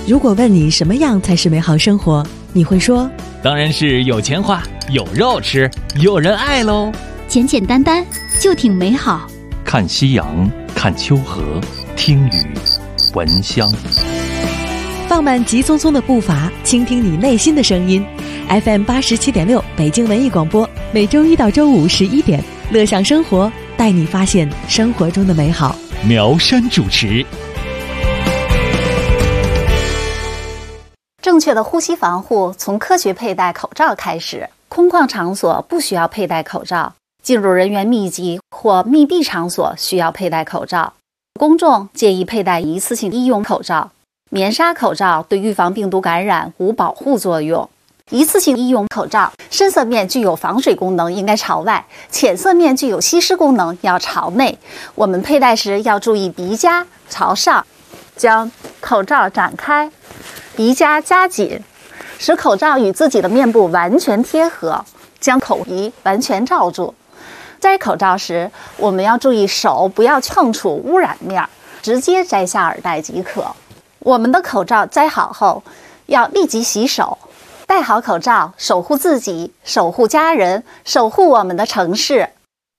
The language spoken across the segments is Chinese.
如果问你什么样才是美好生活，你会说当然是有钱花，有肉吃，有人爱喽。 简简单单就挺美好。 看夕阳，看秋河，听雨，闻香。 放慢急匆匆的步伐，倾听你内心的声音。FM 87.6北京文艺广播，每周一到周五11点，乐享生活，带你发现生活中的美好。 苗山主持。 正确的呼吸防护从科学佩戴口罩开始。空旷场所不需要佩戴口罩，进入人员密集或密闭场所需要佩戴口罩。公众建议佩戴一次性医用口罩。棉纱口罩对预防病毒感染无保护作用。一次性医用口罩深色面具有防水功能，应该朝外；浅色面具有吸湿功能，要朝内。我们佩戴时要注意鼻夹朝上，将口罩展开，鼻夹夹紧，使口罩与自己的面部完全贴合，将口鼻完全罩住。摘口罩时，我们要注意手不要碰触污染面，直接摘下耳带即可。我们的口罩摘好后，要立即洗手。戴好口罩，守护自己，守护家人，守护我们的城市。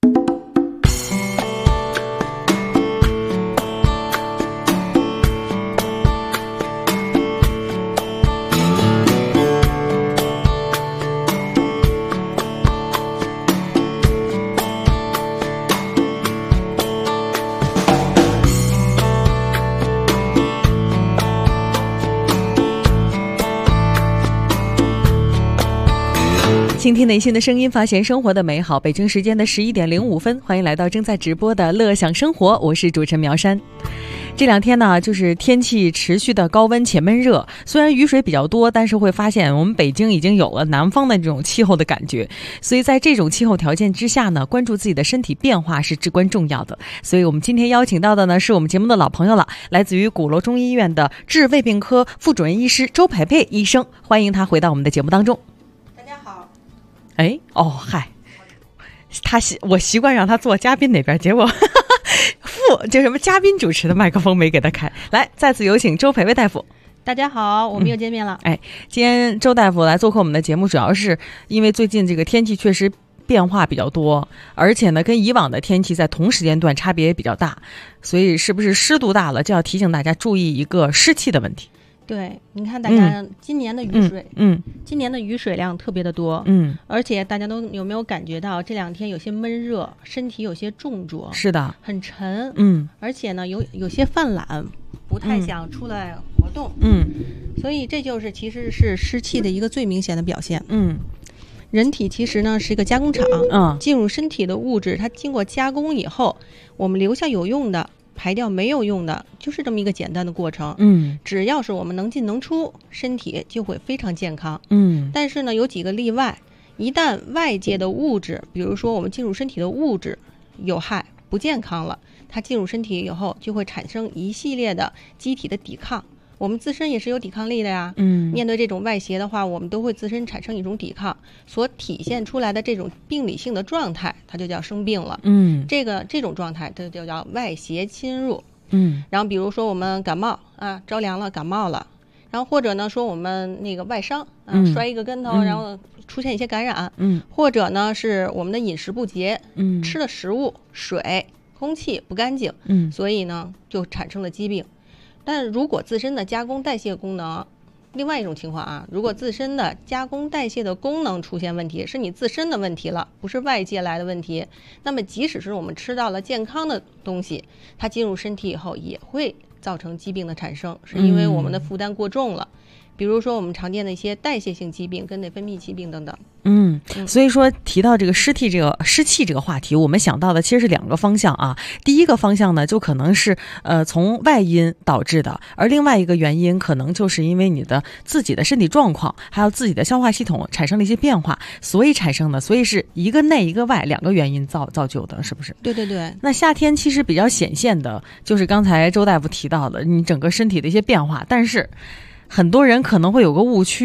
倾听内心的声音，发现生活的美好。北京时间的11点05分，欢迎来到正在直播的乐享生活，我是主持人苗山。这两天呢，就是天气持续的高温且闷热，虽然雨水比较多，但是会发现我们北京已经有了南方的这种气候的感觉，所以在这种气候条件之下呢，关注自己的身体变化是至关重要的。所以我们今天邀请到的呢，是我们节目的老朋友了，来自于鼓楼中医院的治胃病科副主任医师周培培医生，欢迎他回到我们的节目当中。哎，哦嗨，我习惯让他坐嘉宾那边，结果就什么嘉宾主持的麦克风没给他开。来，再次有请周培培大夫。 大家好，我们又见面了。 今天周大夫来做客我们的节目，主要是因为最近这个天气确实变化比较多，而且呢，跟以往的天气在同时间段差别也比较大，所以是不是湿度大了，就要提醒大家注意一个湿气的问题。 对，你看大家今年的雨水，今年的雨水量特别的多，而且大家都有没有感觉到这两天有些闷热，身体有些重浊， 是的， 很沉，而且呢有些犯懒，不太想出来活动，所以这就是其实是湿气的一个最明显的表现，人体其实呢是一个加工厂，进入身体的物质，它经过加工以后，我们留下有用的，排掉没有用的，就是这么一个简单的过程。只要是我们能进能出，身体就会非常健康。但是呢，有几个例外，一旦外界的物质，比如说我们进入身体的物质有害不健康了，它进入身体以后就会产生一系列的机体的抵抗。我们自身也是有抵抗力的呀，面对这种外邪的话，我们都会自身产生一种抵抗，所体现出来的这种病理性的状态，它就叫生病了。这种状态，它就叫外邪侵入。然后比如说我们感冒啊，着凉了，感冒了，然后或者呢说我们那个外伤啊，摔一个跟头，然后出现一些感染，或者呢是我们的饮食不洁，吃的食物、水、空气不干净，所以呢就产生了疾病。但如果自身的加工代谢功能，另外一种情况啊，如果自身的加工代谢的功能出现问题，是你自身的问题了，不是外界来的问题，那么即使是我们吃到了健康的东西，它进入身体以后也会造成疾病的产生，是因为我们的负担过重了。比如说我们常见的一些代谢性疾病跟内分泌疾病等等。 所以说提到这个湿气这个话题，我们想到的其实是两个方向啊。第一个方向呢，就可能是从外因导致的，而另外一个原因可能就是因为你的自己的身体状况，还有自己的消化系统产生了一些变化，所以产生的，所以是一个内一个外两个原因造就的，是不是？ 对对对。 那夏天其实比较显现的就是刚才周大夫提到的，你整个身体的一些变化，但是很多人可能会有个误区，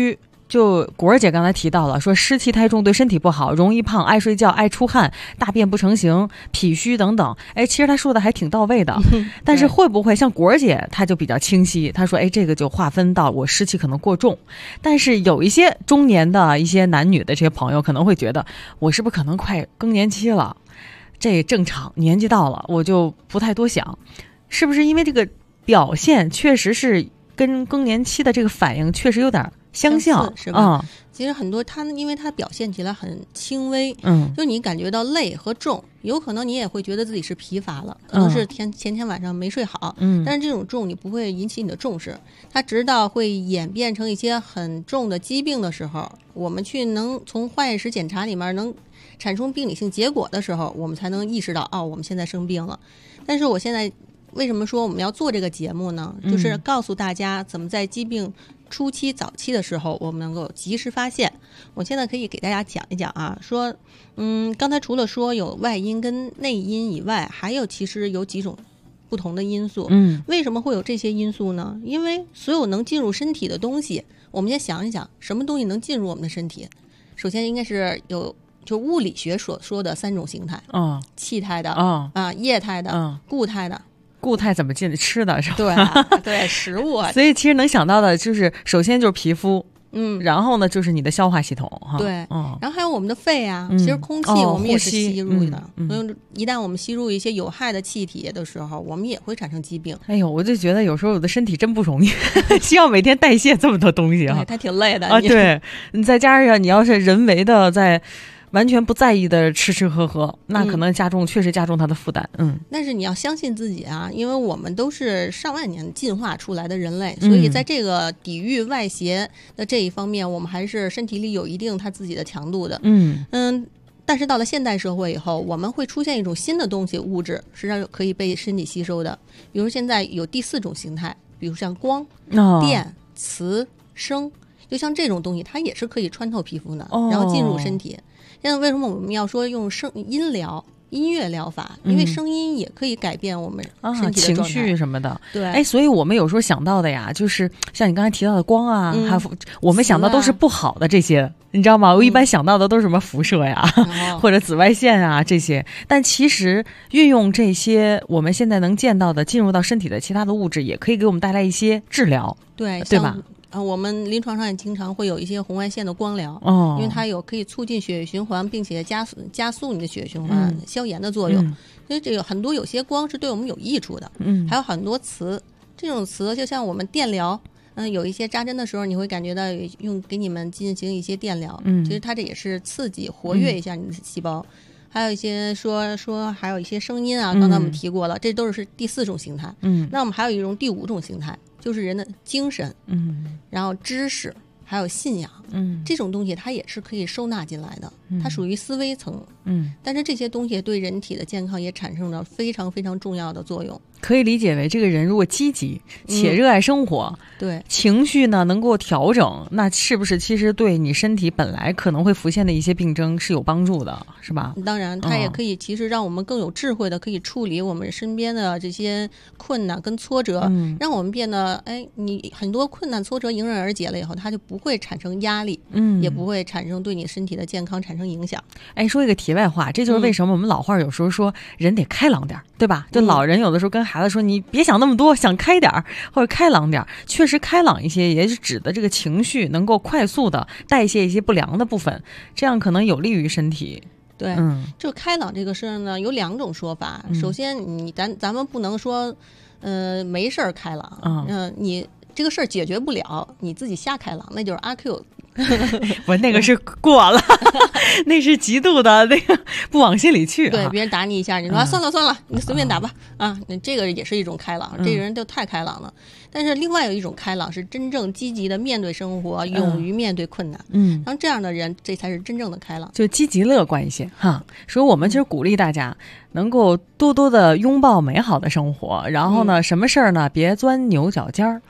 就果儿姐刚才提到了，说湿气太重对身体不好，容易胖，爱睡觉，爱出汗，大便不成形，脾虚等等。哎，其实她说的还挺到位的。但是会不会像果儿姐她就比较清晰，她说哎，这个就划分到我湿气可能过重。但是有一些中年的一些男女的这些朋友可能会觉得，我是不是可能快更年期了？这正常，年纪到了我就不太多想，是不是因为这个表现确实是跟更年期的这个反应确实有点相像， 是吧？其实很多因为它表现起来很轻微，就你感觉到累和重，有可能你也会觉得自己是疲乏了，可能是前天晚上没睡好，但是这种重你不会引起你的重视，它直到会演变成一些很重的疾病的时候，我们去能从化验室检查里面能产生病理性结果的时候，我们才能意识到我们现在生病了。但是我现在为什么说我们要做这个节目呢？就是告诉大家怎么在疾病初期早期的时候我们能够及时发现。我现在可以给大家讲一讲说刚才除了说有外因跟内因以外，还有其实有几种不同的因素。为什么会有这些因素呢？因为所有能进入身体的东西，我们先想一想什么东西能进入我们的身体。首先应该是就物理学所说的3种形态，气态的，液态的，固态的。 固态怎么进？吃的是吧？ 对对，食物所以其实能想到的就是首先就是皮肤，然后呢就是你的消化系统， 对，然后还有我们的肺啊，其实空气我们也是吸入的，所以一旦我们吸入一些有害的气体的时候，我们也会产生疾病。 哎呦，我就觉得有时候我的身体真不容易，需要每天代谢这么多东西它挺累的对，你再加上你要是人为的在完全不在意的吃喝，那可能确实加重它的负担。 但是你要相信自己啊，因为我们都是上万年进化出来的人类，所以在这个抵御外邪的这一方面，我们还是身体里有一定它自己的强度的。但是到了现代社会以后，我们会出现一种新的东西物质，实际上可以被身体吸收的。比如现在有第4种形态，比如像光、电、磁、声，就像这种东西，它也是可以穿透皮肤的，然后进入身体。现在为什么我们要说用音乐疗法？因为声音也可以改变我们身体的状态， 情绪什么的。 对， 所以我们有时候想到的呀，就是像你刚才提到的光啊，还有我们想到都是不好的这些，你知道吗？我一般想到的都是什么辐射呀，或者紫外线啊这些。但其实运用这些我们现在能见到的进入到身体的其他的物质，也可以给我们带来一些治疗，对吧？ 我们临床上也经常会有一些红外线的光疗，因为它有可以促进血液循环，并且加速你的血液循环，消炎的作用。所以这个很多有些光是对我们有益处的。还有很多磁，这种磁就像我们电疗，有一些扎针的时候，你会感觉到给你们进行一些电疗，其实它这也是刺激活跃一下你的细胞。还有一些说还有一些声音啊，刚才我们提过了，这都是第4种形态。那我们还有一种第5种形态，就是人的精神，然后知识，还有信仰，这种东西它也是可以收纳进来的，它属于思维层，但是这些东西对人体的健康也产生了非常非常重要的作用。 可以理解为这个人如果积极且热爱生活， 对情绪呢能够调整，那是不是其实对你身体本来可能会浮现的一些病症是有帮助的，是吧？ 当然它也可以其实让我们更有智慧的可以处理我们身边的这些困难跟挫折，让我们变得你很多困难挫折迎刃而解了以后，它就不会产生压力，也不会产生对你身体的健康产生影响。 说一个题外话，这就是为什么我们老话有时候说人得开朗点，对吧？就老人有的时候跟孩子说你别想那么多，想开点或者开朗点，确实开朗一些也是指的这个情绪能够快速的代谢一些不良的部分，这样可能有利于身体。 对，就开朗这个事儿呢有2种说法。首先咱们不能说没事儿开朗，你这个事儿解决不了你自己瞎开朗，那就是阿 Q。 我那个是过了那是极度的那个不往心里去， 对，别人打你一下你说算了你随便打吧，这个也是一种开朗，这个人就太开朗了。但是另外有一种开朗是真正积极的面对生活，勇于面对困难，然后这样的人这才是真正的开朗， 就积极乐观一些哈。所以我们其实鼓励大家能够多多的拥抱美好的生活，然后呢什么事儿呢别钻牛角尖儿哈，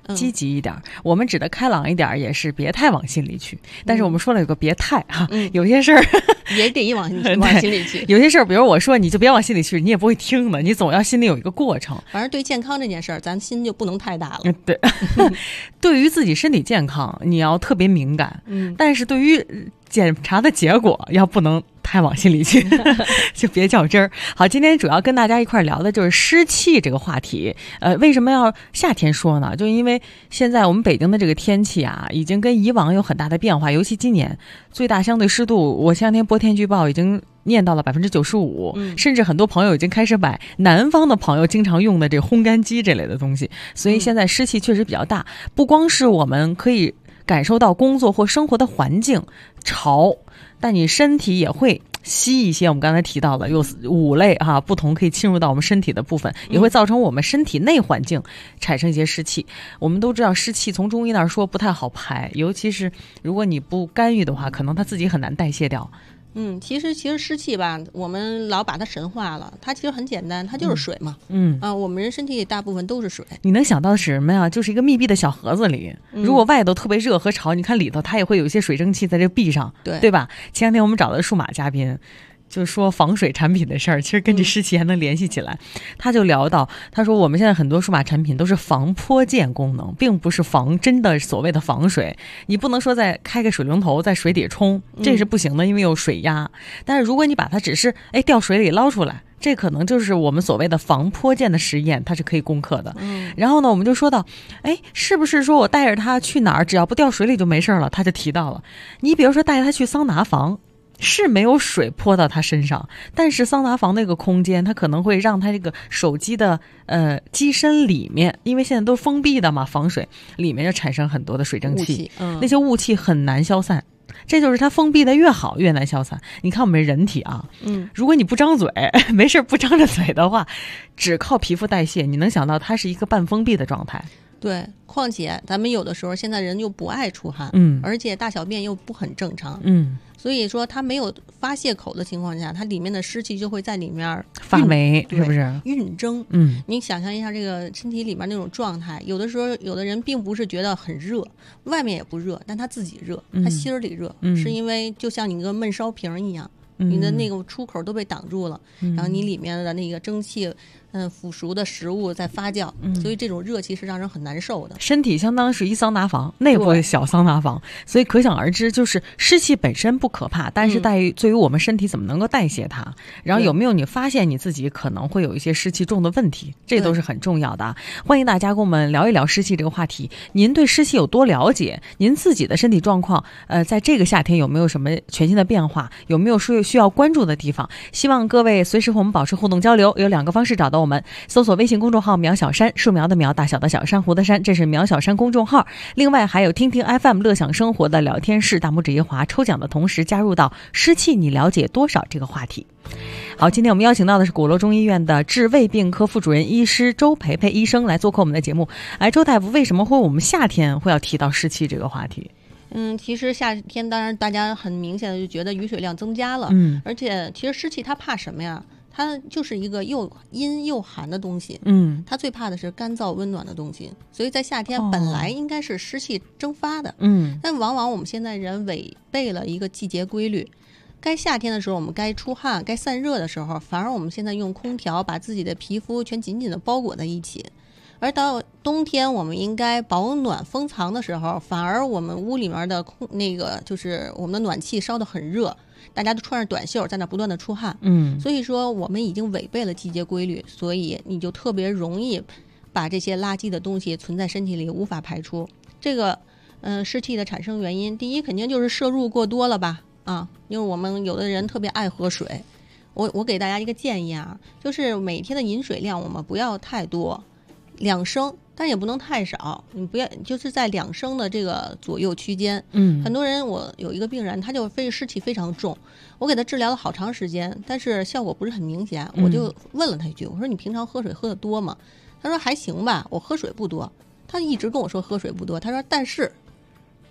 积极一点。我们指的开朗一点也是别太往心里去，但是我们说了有个别太哈，有些事儿也得往心里去。 有些事儿，比如我说你就别往心里去，你也不会听的，你总要心里有一个过程。 反正对健康这件事儿，咱心就不能太大了。 对，对于自己身体健康，你要特别敏感。但是对于检查的结果要不能太往心里去，就别较真儿。好，今天主要跟大家一块聊的就是湿气这个话题。为什么要夏天说呢？就因为现在我们北京的这个天气啊，已经跟以往有很大的变化，尤其今年最大相对湿度，我前两天播天气预报已经念到了95%，甚至很多朋友已经开始买南方的朋友经常用的这烘干机这类的东西，所以现在湿气确实比较大。不光是我们可以感受到工作或生活的环境潮，但你身体也会吸一些我们刚才提到的有5类不同可以侵入到我们身体的部分，也会造成我们身体内环境产生一些湿气。我们都知道湿气从中医那儿说不太好排，尤其是如果你不干预的话，可能它自己很难代谢掉。 其实湿气吧，我们老把它神化了，它其实很简单，它就是水嘛。我们人身体里大部分都是水。你能想到的是什么呀？就是一个密闭的小盒子里，如果外头特别热和潮，你看里头它也会有一些水蒸气在这壁上，对吧？前两天我们找的数码嘉宾，就说防水产品的事儿，其实跟这湿气还能联系起来。他就聊到，他说我们现在很多数码产品都是防泼溅功能，并不是防真的所谓的防水。你不能说再开个水龙头在水底冲，这是不行的，因为有水压。但是如果你把它只是掉水里捞出来，这可能就是我们所谓的防泼溅的实验，它是可以攻克的。然后呢，我们就说到，是不是说我带着它去哪儿，只要不掉水里就没事了？他就提到了，你比如说带着它去桑拿房。是没有水泼到他身上，但是桑拿房那个空间它可能会让他这个手机的机身里面，因为现在都封闭的嘛，防水里面就产生很多的水蒸气，那些雾气很难消散。这就是它封闭的越好越难消散。你看我们人体啊，如果你不张嘴，没事不张着嘴的话，只靠皮肤代谢，你能想到它是一个半封闭的状态。 对，况且咱们有的时候现在人又不爱出汗，而且大小便又不很正常，所以说它没有发泄口的情况下，它里面的湿气就会在里面发霉，是不是运蒸？你想象一下这个身体里面那种状态，有的时候有的人并不是觉得很热，外面也不热，但他自己热，他心里热，是因为就像你一个闷烧瓶一样，你的那个出口都被挡住了，然后你里面的那个蒸汽腐熟的食物在发酵，所以这种热气是让人很难受的。 身体相当是一桑拿房，内部小桑拿房，所以可想而知，就是湿气本身不可怕，但是对于我们身体怎么能够代谢它，然后有没有你发现你自己可能会有一些湿气重的问题，这都是很重要的。欢迎大家跟我们聊一聊湿气这个话题，您对湿气有多了解？您自己的身体状况在这个夏天有没有什么全新的变化？有没有需要关注的地方？希望各位随时和我们保持互动交流，有2个方式找到我们，搜索微信公众号苗小山，树苗的苗，大小的小，珊瑚的珊，这是苗小山公众号。另外还有听听 FM 乐享生活的聊天室，大拇指一滑，抽奖的同时加入到湿气你了解多少这个话题。好，今天我们邀请到的是鼓楼中医院的治胃病科副主任医师周培培医生来做客我们的节目。周大夫，为什么我们夏天会要提到湿气这个话题？ 其实夏天当然大家很明显的就觉得雨水量增加了，而且其实湿气它怕什么呀？它就是一个又阴又寒的东西，它最怕的是干燥温暖的东西，所以在夏天本来应该是湿气蒸发的，但往往我们现在人违背了一个季节规律，该夏天的时候我们该出汗该散热的时候，反而我们现在用空调把自己的皮肤全紧紧的包裹在一起，而到冬天我们应该保暖封藏的时候，反而我们屋里面的就是我们的暖气烧得很热，大家都穿着短袖在那不断的出汗，所以说我们已经违背了季节规律，所以你就特别容易把这些垃圾的东西存在身体里无法排出。这个湿气的产生原因，第一肯定就是摄入过多了吧，因为我们有的人特别爱喝水，我给大家一个建议啊，就是每天的饮水量我们不要太多，2升，但也不能太少，你不要就是在2升的这个左右区间。很多人，我有一个病人，他就湿气非常重，我给他治疗了好长时间，但是效果不是很明显，我就问了他一句，我说你平常喝水喝得多吗？他说还行吧，我喝水不多。他一直跟我说喝水不多，他说但是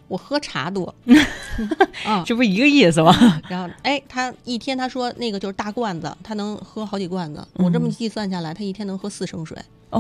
我喝茶多， 这不一个意思吗？ 然后他一天他说那个就是大罐子，他能喝好几罐子，我这么计算下来，他一天能喝4升水。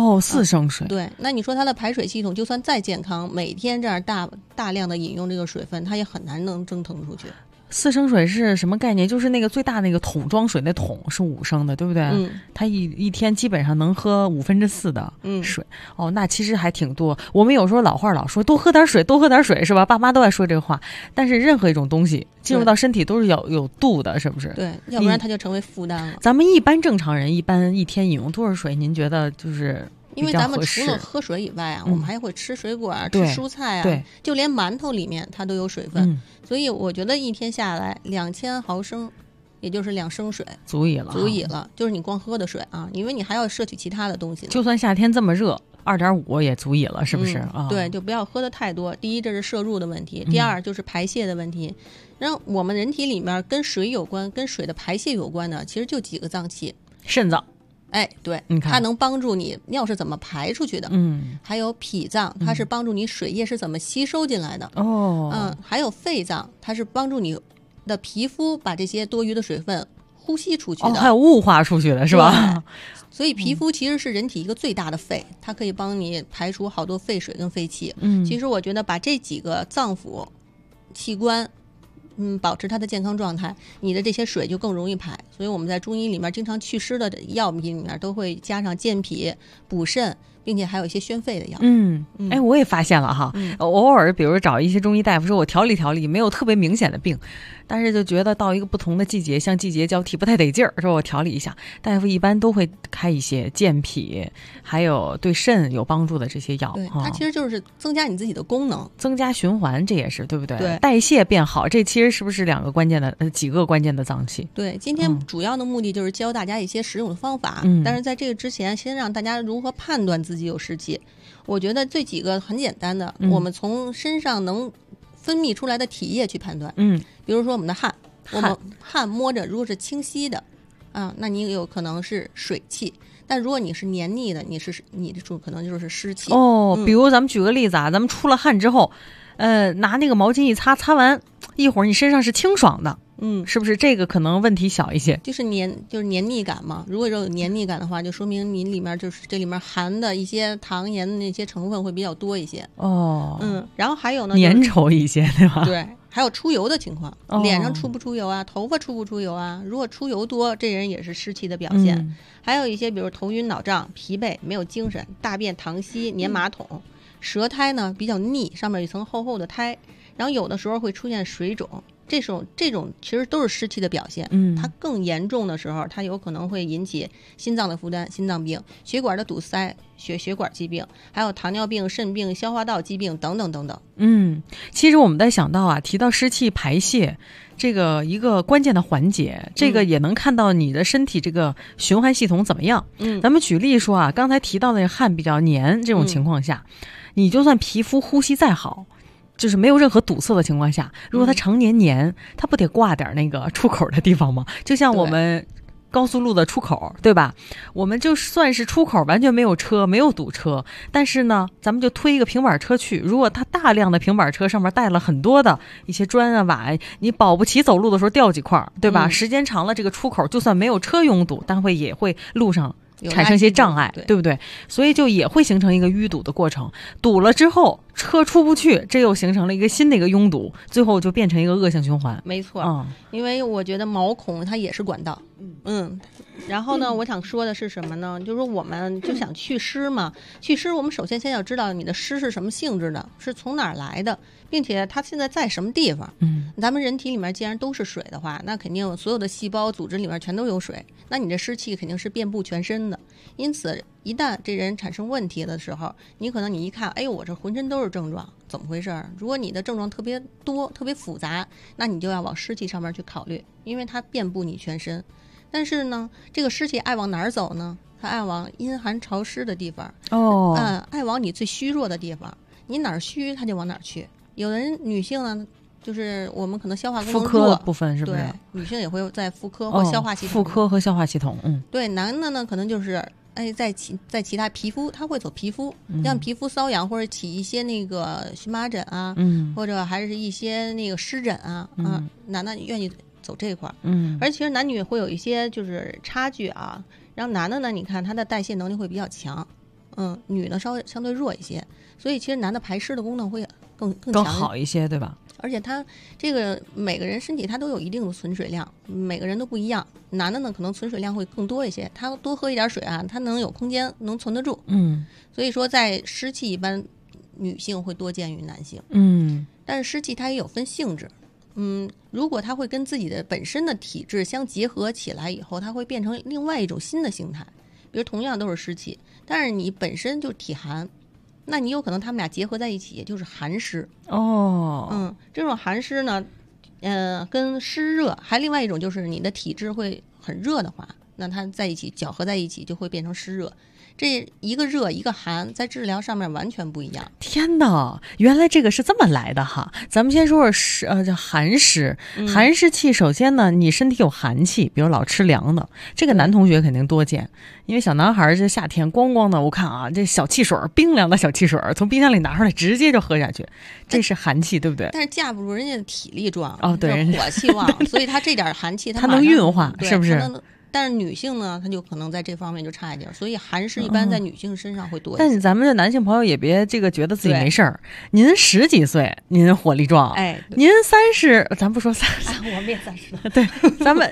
4升水。 对，那你说他的排水系统就算再健康，每天这样大量的饮用这个水分，他也很难能蒸腾出去。 4升水是什么概念？就是那个最大那个桶装水那桶是5升的，对不对？他一天基本上能喝4/5的水。那其实还挺多。我们有时候老话老说多喝点水，多喝点水，是吧？爸妈都爱说这个话。但是任何一种东西进入到身体都是要有度的，是不是？ 对，要不然它就成为负担了。 咱们一般正常人一般一天饮用多少水？您觉得就是因为咱们除了喝水以外啊，我们还会吃水果、吃蔬菜啊，就连馒头里面它都有水分，所以我觉得一天下来2000毫升，也就是2升水足以了， 就是你光喝的水啊，因为你还要摄取其他的东西。 就算夏天这么热，2.5也足以了，是不是？ 对，就不要喝的太多。第一，这是摄入的问题；第二，就是排泄的问题。然后我们人体里面跟水有关、跟水的排泄有关的，其实就几个脏器： 肾脏。 对， 你看它能帮助你尿是怎么排出去的，还有脾脏，它是帮助你水液是怎么吸收进来的，还有肺脏，它是帮助你的皮肤把这些多余的水分呼吸出去的， 还有雾化出去的是吧？ 所以皮肤其实是人体一个最大的肺，它可以帮你排出好多废水跟废气。其实我觉得把这几个脏腑器官保持它的健康状态，你的这些水就更容易排。所以我们在中医里面经常祛湿的药品里面都会加上健脾补肾，并且还有一些宣肺的药。 我也发现了哈，偶尔比如找一些中医大夫说我调理调理，没有特别明显的病，但是就觉得到一个不同的季节，像季节交替不太得劲儿，说我调理一下，大夫一般都会开一些健脾还有对肾有帮助的这些药。 对，它其实就是增加你自己的功能， 增加循环，这也是对不对？ 对， 代谢变好，这其实是不是几个关键的脏器？ 对，今天主要的目的就是教大家一些实用的方法，但是在这个之前，先让大家如何判断自己有湿气。我觉得这几个很简单的，我们从身上能分泌出来的体液去判断。比如说我们的汗，我们汗摸着如果是清晰的那你有可能是水气，但如果你是黏腻的，你的可能就是湿气。 比如咱们举个例子啊，咱们出了汗之后拿那个毛巾一擦，擦完一会儿你身上是清爽的，是不是这个可能问题小一些？ 就是黏腻感嘛。如果有黏腻感的话，就说明你里面就是这里面含的一些糖盐的那些成分会比较多一些。然后还有呢， 粘稠一些，对吧？ 对，还有出油的情况，脸上出不出油啊，头发出不出油啊？如果出油多，这人也是湿气的表现。还有一些比如头晕脑胀、疲惫、没有精神、大便溏稀、粘马桶。舌苔呢比较腻，上面有一层厚厚的苔，然后有的时候会出现水肿，这种其实都是湿气的表现。它更严重的时候，它有可能会引起心脏的负担、心脏病、血管的堵塞、血管疾病，还有糖尿病、肾病、消化道疾病等等等等。 其实我们在想到提到湿气排泄这个一个关键的环节，这个也能看到你的身体这个循环系统怎么样。咱们举例说刚才提到的汗比较黏这种情况下，你就算皮肤呼吸再好，就是没有任何堵塞的情况下，如果它常年黏，它不得挂点那个出口的地方吗？就像我们高速路的出口，对吧？我们就算是出口完全没有车，没有堵车，但是呢咱们就推一个平板车去，如果它大量的平板车上面带了很多的一些砖啊瓦，你保不齐走路的时候掉几块，对吧？时间长了，这个出口就算没有车拥堵，但也会路上产生一些障碍，对不对？所以就也会形成一个淤堵的过程，堵了之后车出不去，这又形成了一个新的一个拥堵，最后就变成一个恶性循环。 没错，因为我觉得毛孔它也是管道。然后呢，我想说的是什么呢？就是说我们就想祛湿嘛，祛湿我们首先要知道你的湿是什么性质的，是从哪儿来的，并且它现在在什么地方。咱们人体里面既然都是水的话，那肯定所有的细胞组织里面全都有水，那你的湿气肯定是遍布全身的。因此一旦这人产生问题的时候，你可能你一看，我这浑身都是症状，怎么回事？如果你的症状特别多特别复杂，那你就要往湿气上面去考虑，因为它遍布你全身。但是呢，这个湿气爱往哪儿走呢？它爱往阴寒潮湿的地方。爱往你最虚弱的地方，你哪儿虚它就往哪儿去。有的人女性呢，就是我们可能消化功能弱， 妇科部分是不是？ 对，女性也会在妇科或消化系统。 妇科和消化系统。 对，男的呢可能就是在其他皮肤，它会走皮肤，像皮肤瘙痒或者起一些那个荨麻疹啊，或者还是一些那个湿疹啊，男的愿意走这块儿，而其实男女会有一些就是差距啊。然后男的呢，你看他的代谢能力会比较强，女的稍微相对弱一些，所以其实男的排湿的功能会更好一些，对吧？ 而且他这个每个人身体他都有一定的存水量，每个人都不一样。男的呢可能存水量会更多一些，他多喝一点水啊，他能有空间能存得住。所以说在湿气一般女性会多见于男性。但是湿气它也有分性质。如果它会跟自己的本身的体质相结合起来以后，它会变成另外一种新的形态。比如同样都是湿气，但是你本身就体寒，那你有可能他们俩结合在一起，也就是寒湿。这种寒湿呢，跟湿热，还另外一种就是你的体质会很热的话，那它在一起搅合在一起就会变成湿热。这一个热一个寒，在治疗上面完全不一样。 天哪，原来这个是这么来的哈！咱们先说说叫寒湿。寒湿气，首先呢，你身体有寒气，比如老吃凉的，这个男同学肯定多见，因为小男孩这夏天咣咣的，我看啊，这小汽水，冰凉的小汽水，从冰箱里拿出来直接就喝下去，这是寒气，对不对？ 但是架不住人家的体力壮， 对，人家火气旺，所以他这点寒气他能运化，是不是？ 但是女性呢，她就可能在这方面就差一点，所以寒湿一般在女性身上会多一些。 但咱们这男性朋友也别这个觉得自己没事儿，您10几岁，您火力壮，您30，咱不说30， 我们也30了， 对，咱们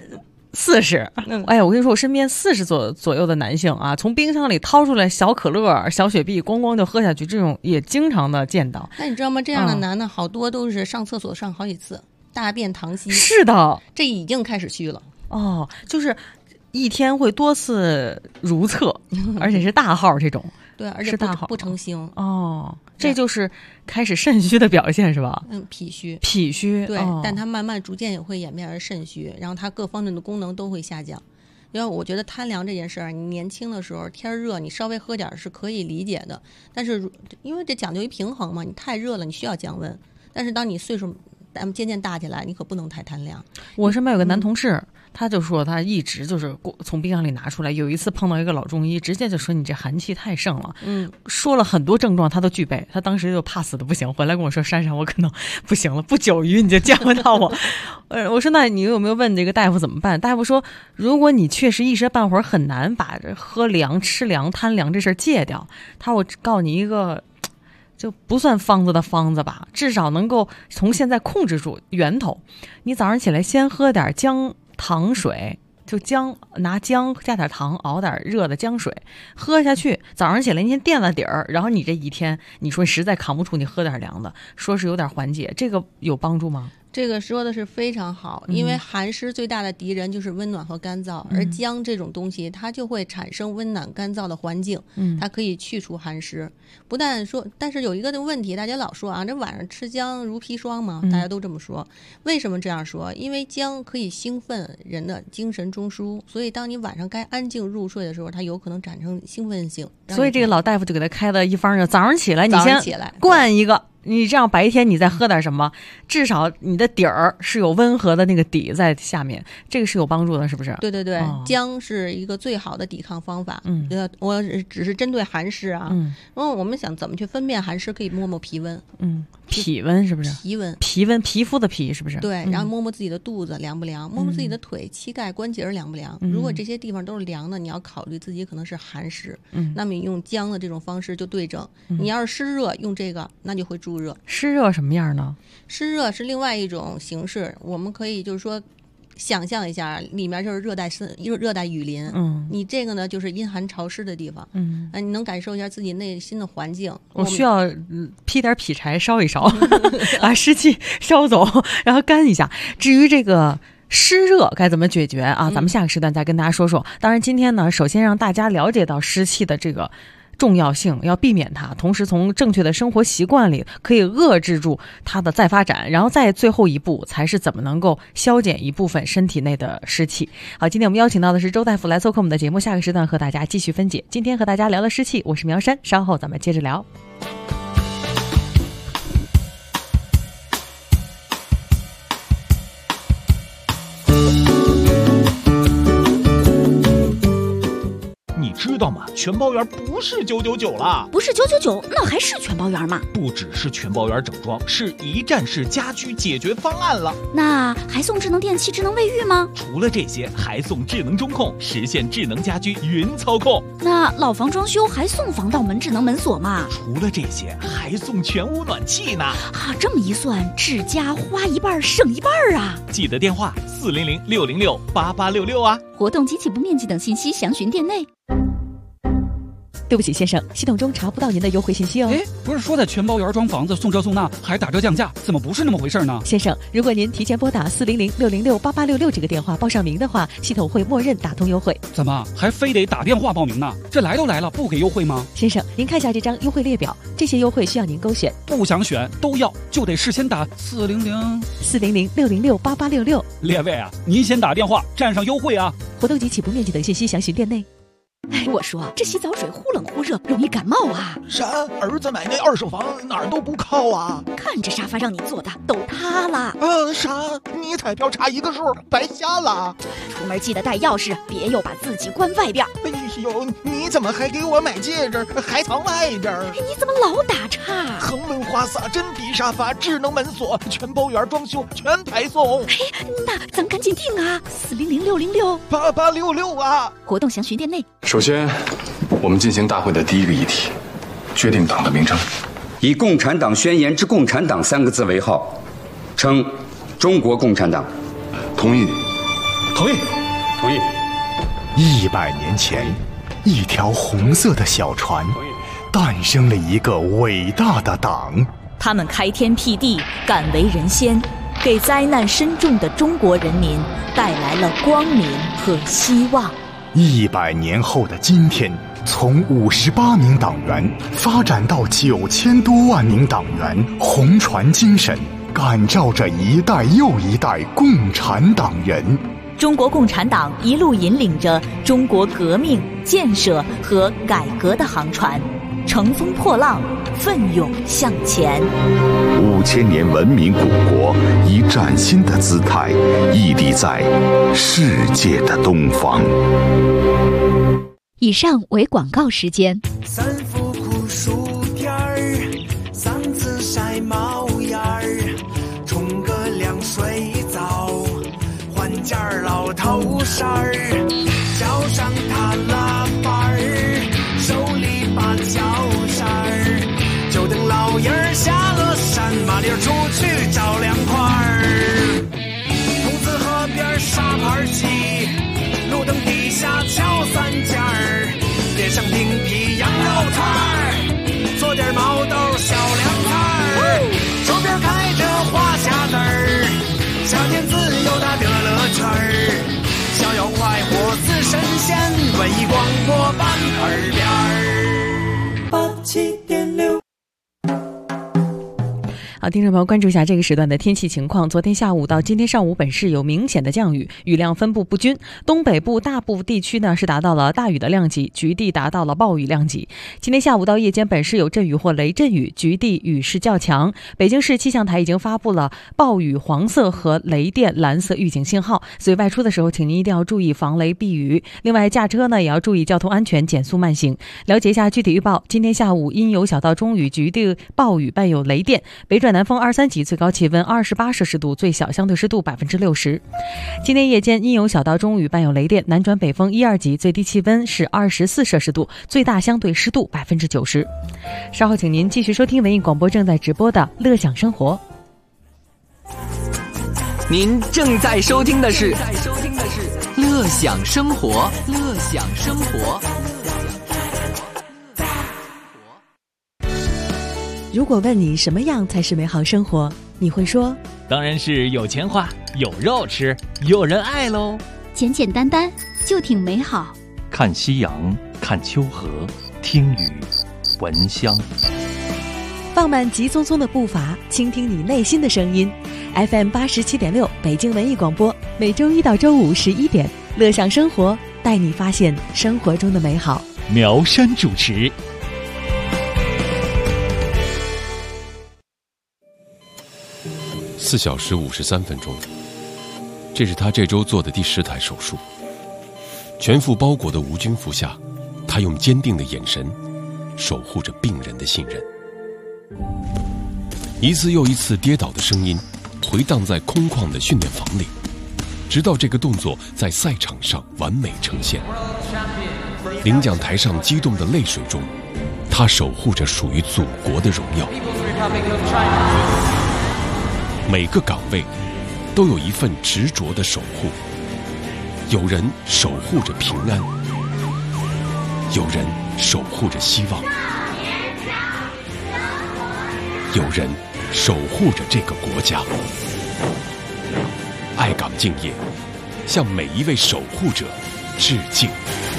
40。我跟你说，我身边40左右的男性啊，从冰箱里掏出来小可乐、小雪碧，咣咣就喝下去，这种也经常的见到。 那你知道吗？这样的男的好多都是上厕所上好几次，大便溏稀。 是的， 这已经开始虚了。 就是一天会多次如厕，而且是大号这种。 对，而且是大号不成腥。 这就是开始肾虚的表现是吧？ 脾虚。 脾虚， 对，但它慢慢逐渐也会演变而肾虚，然后它各方面的功能都会下降。因为我觉得贪凉这件事儿，你年轻的时候天热，你稍微喝点是可以理解的。但是因为这讲究一平衡嘛，你太热了，你需要降温。但是当你岁数渐渐大起来，你可不能太贪凉。 我身边有个男同事，他就说他一直就是从冰箱里拿出来，有一次碰到一个老中医，直接就说你这寒气太盛了，说了很多症状他都具备，他当时就怕死的不行，回来跟我说珊珊我可能不行了，不久于你就见不到我。我说那你有没有问这个大夫怎么办？大夫说如果你确实一时半会儿很难把这喝凉、吃凉、贪凉这事儿戒掉，他说我告诉你一个就不算方子的方子吧，至少能够从现在控制住源头。你早上起来先喝点姜糖水，就拿姜加点糖熬点热的姜水喝下去，早上起来你先垫了底儿，然后你这一天你说实在扛不住，你喝点凉的，说是有点缓解，这个有帮助吗？ 这个说的是非常好，因为寒湿最大的敌人就是温暖和干燥，而姜这种东西它就会产生温暖干燥的环境，它可以去除寒湿。不但说，但是有一个问题，大家老说啊，这晚上吃姜如砒霜嘛，大家都这么说。为什么这样说？因为姜可以兴奋人的精神中枢，所以当你晚上该安静入睡的时候，它有可能产生兴奋性。 所以这个老大夫就给他开的一方，早上起来你先灌一个。你这样白天你再喝点什么，至少你的底儿是有温和的那个底在下面，这个是有帮助的，是不是？ 对对对，姜是一个最好的抵抗方法。我只是针对寒湿啊。我们想怎么去分辨寒湿，可以摸摸脾温。 脾温是不是？脾温，皮肤的脾是不是？ 对，然后摸摸自己的肚子凉不凉，摸摸自己的腿、膝盖、关节凉不凉。如果这些地方都是凉的，你要考虑自己可能是寒湿。那么你用姜的这种方式就对症。你要是湿热，用这个那就会助热。 湿热什么样呢？ 湿热是另外一种形式，我们可以就是说想象一下，里面就是热带雨林。你这个呢就是阴寒潮湿的地方。你能感受一下自己内心的环境。 我需要劈点劈柴烧一烧，把湿气烧走，然后干一下。至于这个湿热该怎么解决啊？咱们下个时段再跟大家说说。当然今天呢，首先让大家了解到湿气的这个重要性，要避免它，同时从正确的生活习惯里可以遏制住它的再发展，然后再最后一步才是怎么能够消减一部分身体内的湿气。好，今天我们邀请到的是周大夫来做客我们的节目，下个时段和大家继续分解。今天和大家聊的湿气，我是苗珊，稍后咱们接着聊。 你知知道吗？全包圆不是999了， 不是999，那还是全包圆吗？ 不只是全包圆整装，是一站式家居解决方案了。 那还送智能电器、智能卫浴吗？ 除了这些，还送智能中控，实现智能家居云操控。 那老房装修还送防盗门、智能门锁吗？ 除了这些，还送全屋暖气呢。 啊，这么一算，智家花一半省一半啊！ 记得电话400-606-8866啊。 活动及起步面积等信息详询店内。 对不起，先生，系统中查不到您的优惠信息哦。 不是说在全包圆装房子送这送那还打折降价，怎么不是那么回事呢？ 先生，如果您提前拨打400-606-8866这个电话报上名的话，系统会默认打通优惠。 怎么还非得打电话报名呢？这来都来了，不给优惠吗？ 先生，您看下这张优惠列表，这些优惠需要您勾选。 不想选都要，就得事先打 400-606-8866。 列位啊，您先打电话占上优惠啊！ 活动及起步面积等信息详询店内。 我说这洗澡水忽冷忽热，容易感冒啊！ 啥？儿子买那二手房哪儿都不靠啊！ 看这沙发让你坐的都塌了。 啥？你彩票差一个数，白瞎了。 出门记得带钥匙，别又把自己关外边。 哎呦，你怎么还给我买戒指，还藏外边？ 你怎么老打岔？ 恒润花洒、真皮沙发、智能门锁，全包圆装修，全台送。 那咱赶紧定啊！400-606-8866 啊！ 活动详询店内。 首先，我们进行大会的第一个议题，决定党的名称。 以《共产党宣言》之“共产党”3个字为号，称中国共产党。 同意。 同意。同意。 100年前，一条红色的小船，诞生了一个伟大的党。 他们开天辟地，敢为人先，给灾难深重的中国人民带来了光明和希望。 100年后的今天，从58名党员发展到9000多万名党员，红船精神感召着一代又一代共产党人。 中国共产党一路引领着中国革命、建设和改革的航船，乘风破浪，奋勇向前。 5000年文明古国以崭新的姿态屹立在世界的东方。 以上为广告时间。 3伏酷暑天儿，3次晒毛眼儿，冲个凉水澡，换件老头衫儿，脚上踏拉板儿，手里把脚扇儿，就等老爷儿下了山，麻溜出去找凉快儿。筒子河边沙盘棋，路灯底下敲3件儿。 点上冰皮羊肉串儿，做点毛豆小凉菜儿，手边开着花匣子儿，夏天自由它的乐趣儿，逍遥快活似神仙，文艺广播伴耳边儿。87.6。 好，听众朋友，关注一下这个时段的天气情况。昨天下午到今天上午，本市有明显的降雨，雨量分布不均。东北部大部地区呢是达到了大雨的量级，局地达到了暴雨量级。今天下午到夜间，本市有阵雨或雷阵雨，局地雨势较强。北京市气象台已经发布了暴雨黄色和雷电蓝色预警信号，所以外出的时候，请您一定要注意防雷避雨。另外，驾车呢也要注意交通安全，减速慢行。了解一下具体预报：今天下午阴有小到中雨，局地暴雨伴有雷电，北转南风2、3级，最高气温28摄氏度，最小相对湿度60%。今天夜间阴有小到中雨，伴有雷电，南转北风1、2级，最低气温是24摄氏度，最大相对湿度90%。稍后请您继续收听文艺广播正在直播的《乐享生活》。 您正在收听的是《乐享生活》，乐享生活。 如果问你什么样才是美好生活，你会说： 当然是有钱花、有肉吃、有人爱喽。 简简单单就挺美好。 看夕阳，看秋荷，听雨，闻香。 放慢急匆匆的步伐，倾听你内心的声音。FM 87.6，北京文艺广播，每周1到周511点，乐享生活，带你发现生活中的美好。 苗山主持。 4小时53分钟，这是他这周做的第10台手术。全副包裹的无菌服下，他他用坚定的眼神守护着病人的信任。一次又一次跌倒的声音回荡在空旷的训练房里，直到这个动作在赛场上完美呈现。领奖台上激动的泪水中，他守护着属于祖国的荣耀。每个岗位都有一份执着的守护，有人守护着平安，有人守护着希望，有人守护着这个国家。爱岗敬业，向每一位守护者致敬。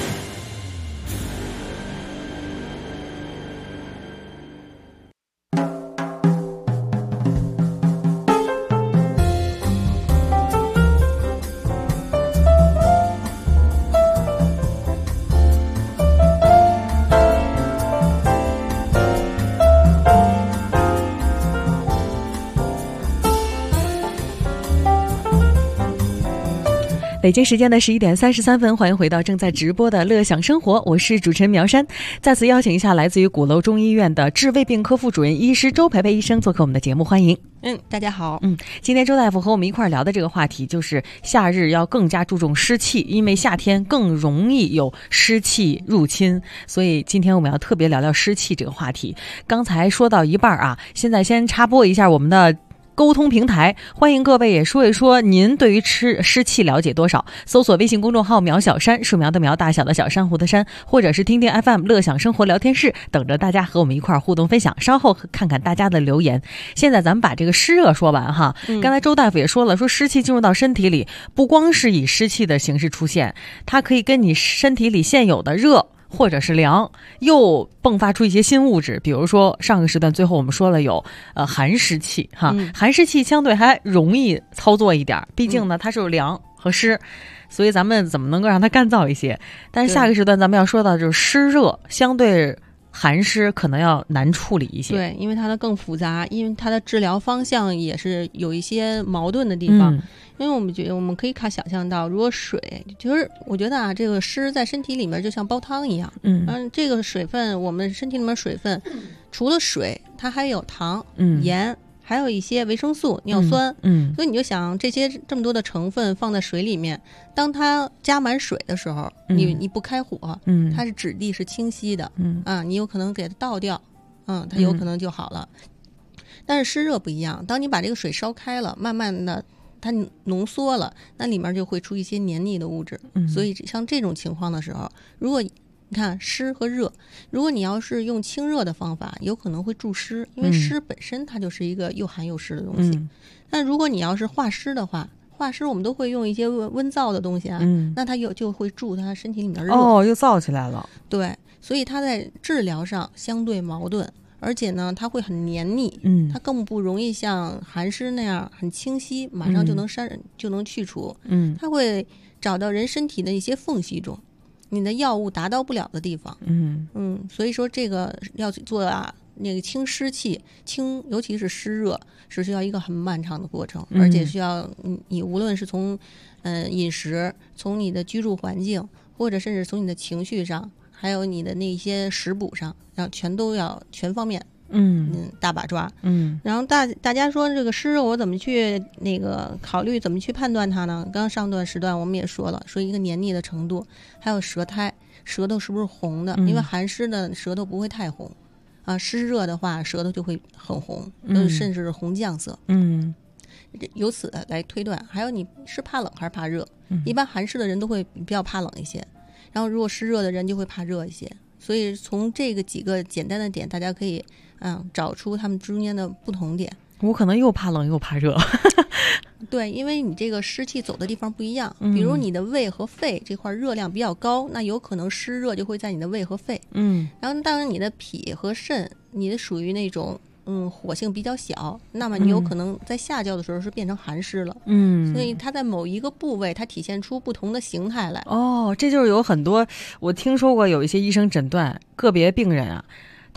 北京时间的11点33分，欢迎回到正在直播的乐享生活，我是主持人苗山。再次邀请一下来自于鼓楼中医院的治胃病科副主任医师周培培医生做客我们的节目，欢迎。 大家好。 今天周大夫和我们一块聊的这个话题就是夏日要更加注重湿气，因为夏天更容易有湿气入侵，所以今天我们要特别聊聊湿气这个话题。刚才说到一半啊，现在先插播一下我们的沟通平台，欢迎各位也说一说您对于湿气了解多少。搜索微信公众号苗小山，树苗的苗，大小的小，珊瑚的珊，或者是听听 FM 乐享生活聊天室，等着大家和我们一块互动分享。稍后看看大家的留言。现在咱们把这个湿热说完哈。刚才周大夫也说了，说湿气进入到身体里，不光是以湿气的形式出现，它可以跟你身体里现有的热或者是凉又迸发出一些新物质，比如说上个时段最后我们说了有寒湿气哈，寒湿气相对还容易操作一点，毕竟呢它是有凉和湿，所以咱们怎么能够让它干燥一些？但是下个时段咱们要说到就是湿热相对寒湿可能要难处理一些。 对，因为它的更复杂，因为它的治疗方向也是有一些矛盾的地方。因为我们觉得我们可以想象到，如果水，就是我觉得啊，这个湿在身体里面就像煲汤一样。这个水分，我们身体里面水分，除了水，它还有糖、盐，还有一些维生素、尿酸。所以你就想这么多的成分放在水里面，当它加满水的时候，你不开火，它是质地是清晰的。你有可能给它倒掉，它有可能就好了。但是湿热不一样，当你把这个水烧开了，慢慢的它浓缩了，那里面就会出一些黏腻的物质。所以像这种情况的时候，如果你看湿和热，如果你要是用清热的方法，有可能会助湿，因为湿本身它就是一个又寒又湿的东西。但如果你要是化湿的话，化湿我们都会用一些温燥的东西啊，那它就会助它身体里面的热。 又燥起来了。 对，所以它在治疗上相对矛盾。而且呢，它会很黏腻，它更不容易像寒湿那样很清晰，马上就能去除。它会找到人身体的一些缝隙中，你的药物达到不了的地方。所以说这个要做那个清湿气，尤其是湿热，是需要一个很漫长的过程，而且需要你无论是从饮食，从你的居住环境，或者甚至从你的情绪上。还有你的那些食补上，然后都要全方面，大把抓。然后大家说这个湿热我怎么去考虑怎么去判断它呢？刚上段时段我们也说了，说一个黏腻的程度，还有舌苔，舌头是不是红的？因为寒湿的舌头不会太红，湿热的话舌头就会很红，甚至是红绛色。由此来推断，还有你是怕冷还是怕热？一般寒湿的人都会比较怕冷一些。然后如果湿热的人就会怕热一些，所以从这个几个简单的点，大家可以找出他们中间的不同点。 我可能又怕冷又怕热。 对，因为你这个湿气走的地方不一样，比如你的胃和肺这块热量比较高，那有可能湿热就会在你的胃和肺。然后当然你的脾和肾，你的属于那种火性比较小，那么你有可能在下焦的时候是变成寒湿了。所以它在某一个部位它体现出不同的形态来。 这就是有很多我听说过有一些医生诊断个别病人啊，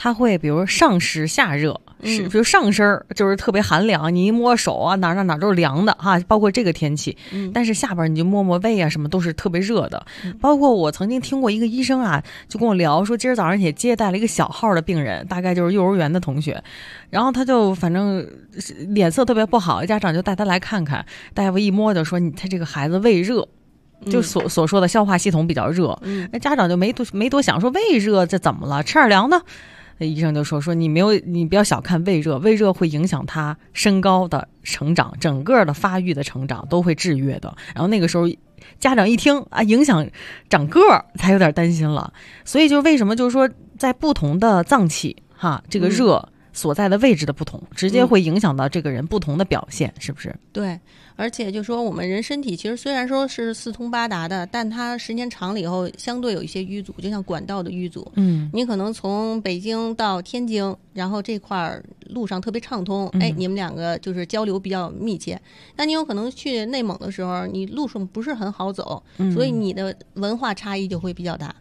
它会比如上湿下热，比如上身就是特别寒凉，你一摸手啊哪都是凉的哈，包括这个天气。但是下边你就摸摸胃啊什么都是特别热的。包括我曾经听过一个医生啊，就跟我聊说，今儿早上也接待了一个小号的病人，大概就是幼儿园的同学，然后他就反正脸色特别不好，家长就带他来看看，大夫一摸就说他这个孩子胃热。就所说的消化系统比较热，那家长就没多想，说胃热这怎么了？吃点凉的。医生就说你不要小看胃热，胃热会影响他身高的成长，整个的发育的成长都会制约的。然后那个时候家长一听啊，影响长个儿，才有点担心了。所以就为什么就是说在不同的脏器哈，这个热所在的位置的不同，直接会影响到这个人不同的表现，是不是？ 对，而且就说我们人身体其实虽然说是四通八达的，但它时间长了以后，相对有一些淤阻，就像管道的淤阻。你可能从北京到天津，然后这块路上特别畅通，你们两个就是交流比较密切。但你有可能去内蒙的时候，你路上不是很好走，所以你的文化差异就会比较大。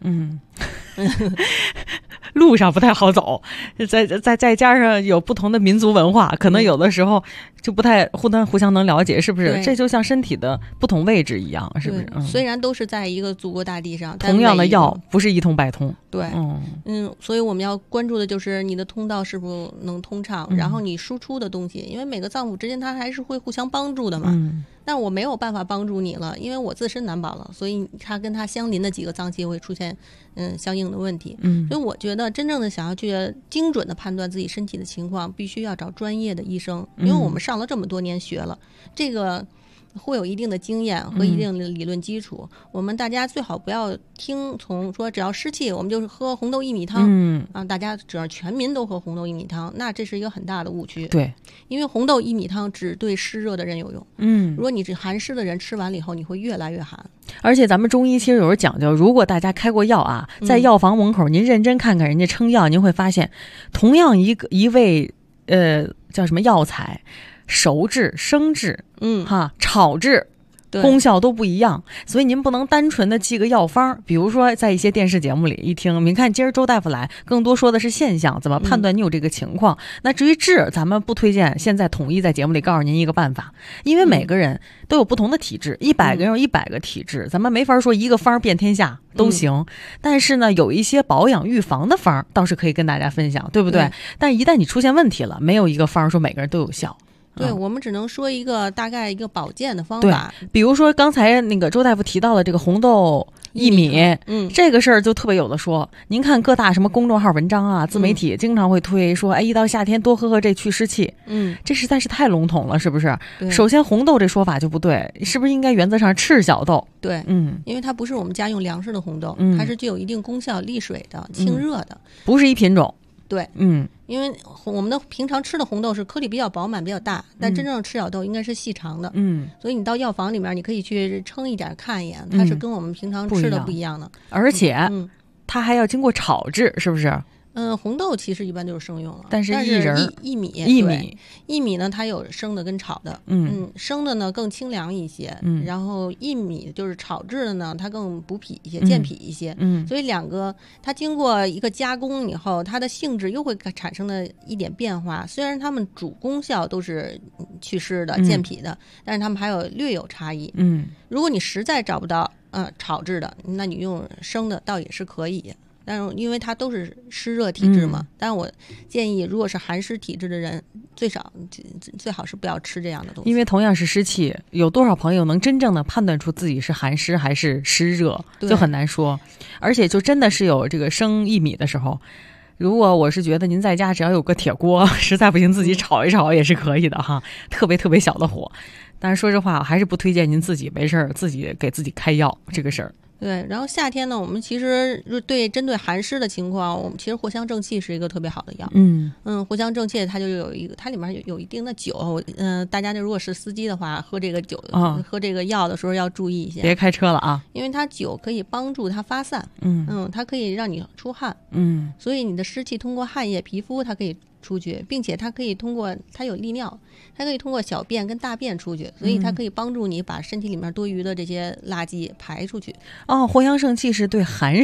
路上不太好走，再加上有不同的民族文化，可能有的时候就不太互相能了解，是不是？这就像身体的不同位置一样，是不是？ 虽然都是在一个祖国大地上， 同样的药不是一通百通。 对，所以我们要关注的就是你的通道是否能通畅，然后你输出的东西，因为每个脏腑之间它还是会互相帮助的嘛。但我没有办法帮助你了，因为我自身难保了，所以它跟它相邻的几个脏器会出现相应的问题。所以我觉得真正的想要去精准的判断自己身体的情况，必须要找专业的医生，因为我们上了这么多年学了，这个会有一定的经验和一定的理论基础。我们大家最好不要听从说只要湿气我们就是喝红豆薏米汤，大家只要全民都喝红豆薏米汤，那这是一个很大的误区。 对， 因为红豆薏米汤只对湿热的人有用。如果你是寒湿的人，吃完了以后你会越来越寒。 而且咱们中医其实有时候讲究，如果大家开过药啊，在药房门口您认真看看人家称药，您会发现同样一味叫什么药材，熟制、生制，炒制，功效都不一样，所以您不能单纯的记个药方。比如说在一些电视节目里一听，您看今儿周大夫来，更多说的是现象，怎么判断你有这个情况。那至于治，咱们不推荐现在统一在节目里告诉您一个办法，因为每个人都有不同的体质，100个人有100个体质，咱们没法说一个方遍天下都行。但是呢，有一些保养预防的方倒是可以跟大家分享，对不对？但一旦你出现问题了，没有一个方说每个人都有效。 对，我们只能说一个大概一个保健的方法。 比如说刚才那个周大夫提到的这个红豆薏米，这个事儿就特别有的说。您看各大什么公众号文章啊，自媒体经常会推说，一到夏天多喝这去湿气。这实在是太笼统了，是不是？首先红豆这说法就不对，是不是应该原则上赤小豆？ 对，因为它不是我们家用粮食的红豆，它是具有一定功效、利水的、清热的， 不是一品种。 对，因为我们的平常吃的红豆是颗粒比较饱满、比较大，但真正的赤小豆应该是细长的。所以你到药房里面，你可以去称一点看一眼，它是跟我们平常吃的不一样的。 而且，它还要经过炒制，是不是？ 红豆其实一般就是生用了， 但是薏米呢，它有生的跟炒的，生的呢更清凉一些，然后薏米就是炒制的呢，它更补脾一些、健脾一些，所以两个它经过一个加工以后，它的性质又会产生了一点变化。虽然它们主功效都是祛湿的、健脾的，但是它们还有略有差异。如果你实在找不到炒制的，那你用生的倒也是可以。但是因为它都是湿热体质嘛，但我建议如果是寒湿体质的人，最好是不要吃这样的东西。 因为同样是湿气，有多少朋友能真正的判断出自己是寒湿还是湿热，就很难说。而且就真的是有这个生薏米的时候，如果我是觉得您在家只要有个铁锅，实在不行自己炒一炒也是可以的哈，特别特别小的火。但是说实话，我还是不推荐您自己没事自己给自己开药这个事儿。 对，然后夏天呢，我们其实针对寒湿的情况，我们其实藿香正气是一个特别好的药。藿香正气它就有一个，它里面有一定的酒，大家如果是司机的话，喝这个酒、喝这个药的时候要注意一些， 别开车了啊， 因为它酒可以帮助它发散，它可以让你出汗，所以你的湿气通过汗液、皮肤它可以出去，并且它可以通过它有利尿，它可以通过小便跟大便出去，所以它可以帮助你把身体里面多余的这些垃圾排出去。 藿香正气是对寒湿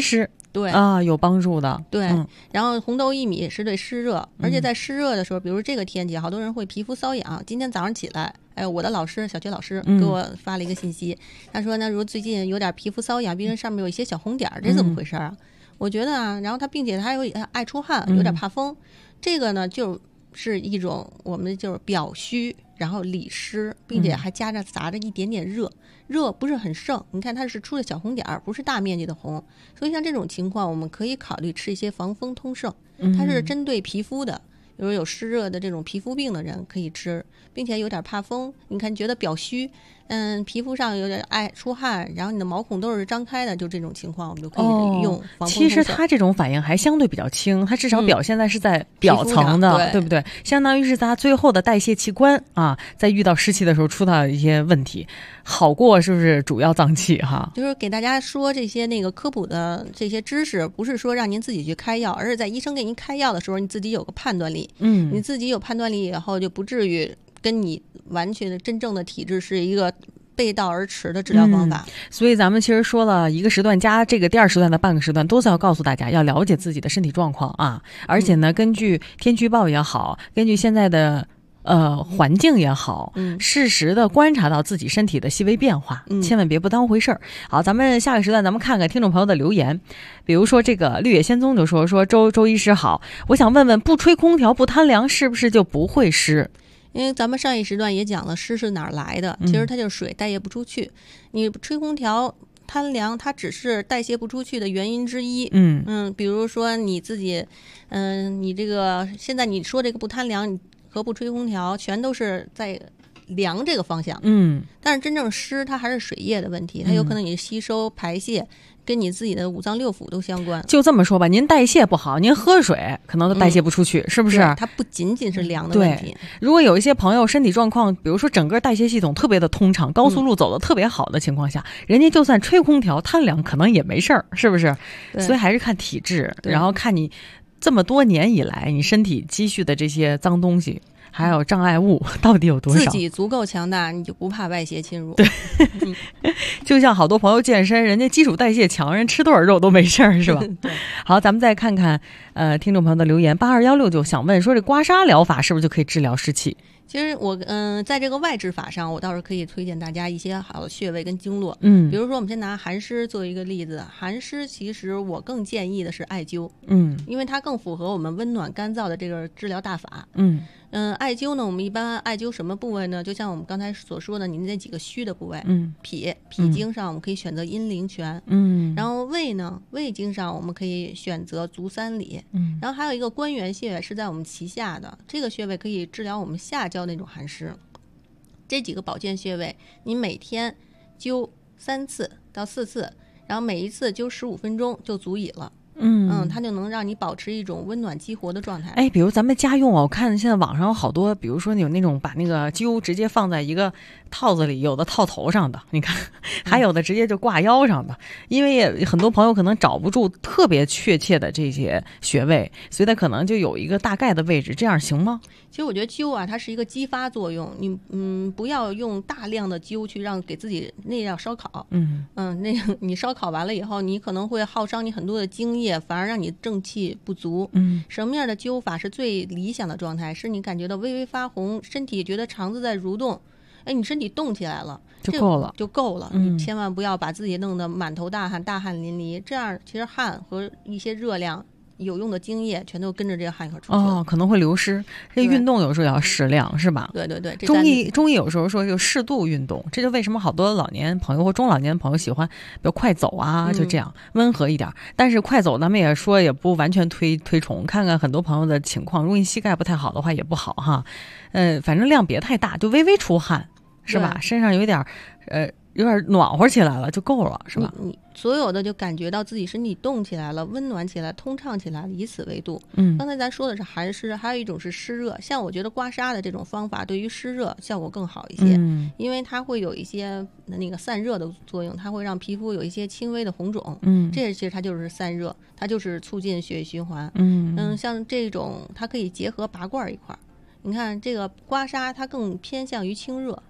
对啊，有帮助的。 对，然后红豆薏米是对湿热，而且在湿热的时候，比如这个天气，好多人会皮肤瘙痒。今天早上起来，我的老师，小学老师给我发了一个信息，他说呢，如果最近有点皮肤瘙痒，并且上面有一些小红点，这怎么回事啊？我觉得啊，然后他并且他有爱出汗，有点怕风，这个呢就是一种我们就是表虚，然后里湿，并且还杂着一点点热不是很盛。你看它是出了小红点儿，不是大面积的红，所以像这种情况，我们可以考虑吃一些防风通圣，它是针对皮肤的。比如有湿热的这种皮肤病的人可以吃，并且有点怕风，你看觉得表虚，皮肤上有点爱出汗，然后你的毛孔都是张开的，就这种情况我们就可以用防风通圣。 其实它这种反应还相对比较轻，它至少表现在是在表层的，对不对？相当于是它最后的代谢器官啊，在遇到湿气的时候出到一些问题，好过是不是主要脏器哈？ 就是给大家说这些那个科普的这些知识，不是说让您自己去开药，而是在医生给您开药的时候，你自己有个判断力。你自己有判断力以后，就不至于跟你完全的真正的体质是一个背道而驰的治疗方法。 所以咱们其实说了一个时段加这个第二时段的半个时段，都是要告诉大家要了解自己的身体状况啊，而且呢，根据天气预报也好，根据现在的环境也好，适时的观察到自己身体的细微变化，千万别不当回事儿。好，咱们下个时段咱们看看听众朋友的留言，比如说这个绿野仙踪就说周医师好，我想问问，不吹空调不贪凉是不是就不会湿？ 因为咱们上一时段也讲了湿是哪儿来的，其实它就是水代谢不出去，你吹空调贪凉，它只是代谢不出去的原因之一。比如说你自己，你这个现在你说这个不贪凉和不吹空调，全都是在凉这个方向。但是真正湿，它还是水液的问题，它有可能你吸收排泄跟你自己的五脏六腑都相关。 就这么说吧，您代谢不好，您喝水可能都代谢不出去，是不是？ 它不仅仅是凉的问题。 如果有一些朋友身体状况，比如说整个代谢系统特别的通畅，高速路走的特别好的情况下，人家就算吹空调贪凉，可能也没事儿，是不是？所以还是看体质，然后看你这么多年以来你身体积蓄的这些脏东西还有障碍物到底有多少？ 自己足够强大，你就不怕外邪侵入。 对，就像好多朋友健身，人家基础代谢强，人吃多少肉都没事儿，是吧？ 对。 好，咱们再看看听众朋友的留言，8216就想问说，这刮痧疗法是不是就可以治疗湿气？ 其实我在这个外治法上，我倒是可以推荐大家一些好的穴位跟经络。比如说我们先拿寒湿作为一个例子，寒湿其实我更建议的是艾灸。因为它更符合我们温暖干燥的这个治疗大法。艾灸呢，我们一般艾灸什么部位呢？就像我们刚才所说的，你那几个虚的部位，脾经上我们可以选择阴陵泉，然后胃呢，胃经上我们可以选择足三里，然后还有一个关元穴是在我们脐下的，这个穴位可以治疗我们下焦那种寒湿。这几个保健穴位，你每天灸3次到4次，然后每一次灸15分钟就足以了。它就能让你保持一种温暖激活的状态。 比如咱们家用我看现在网上有好多，比如说有那种把那个灸直接放在一个套子里，有的套头上的，你看，还有的直接就挂腰上的。因为也很多朋友可能找不住特别确切的这些穴位，所以他可能就有一个大概的位置，这样行吗？ 其实我觉得灸啊，它是一个激发作用，你不要用大量的灸去给自己那样烧烤。那个你烧烤完了以后，你可能会耗伤你很多的精液，反而让你正气不足。什么样的灸法是最理想的状态？是你感觉到微微发红，身体觉得肠子在蠕动，你身体动起来了就够了， 就够了。你千万不要把自己弄得满头大汗、大汗淋漓，这样其实汗和一些热量有用的精液全都跟着这个汗一块出去了， 可能会流失。这运动有时候也要适量，是吧？ 对。 中医有时候说就适度运动，这就为什么好多老年朋友或中老年朋友喜欢比如快走啊，就这样温和一点。但是快走咱们也说也不完全推崇，看看很多朋友的情况，如果你膝盖不太好的话也不好哈。反正量别太大，就微微出汗，是吧？身上有点暖和起来了就够了，是吧？ 你所有的就感觉到自己身体动起来了，温暖起来，通畅起来了，以此为度。刚才咱说的是寒湿，还有一种是湿热。像我觉得刮痧的这种方法对于湿热效果更好一些，因为它会有一些那个散热的作用，它会让皮肤有一些轻微的红肿。这其实它就是散热，它就是促进血液循环。像这种它可以结合拔罐一块儿。你看这个刮痧它更偏向于清热，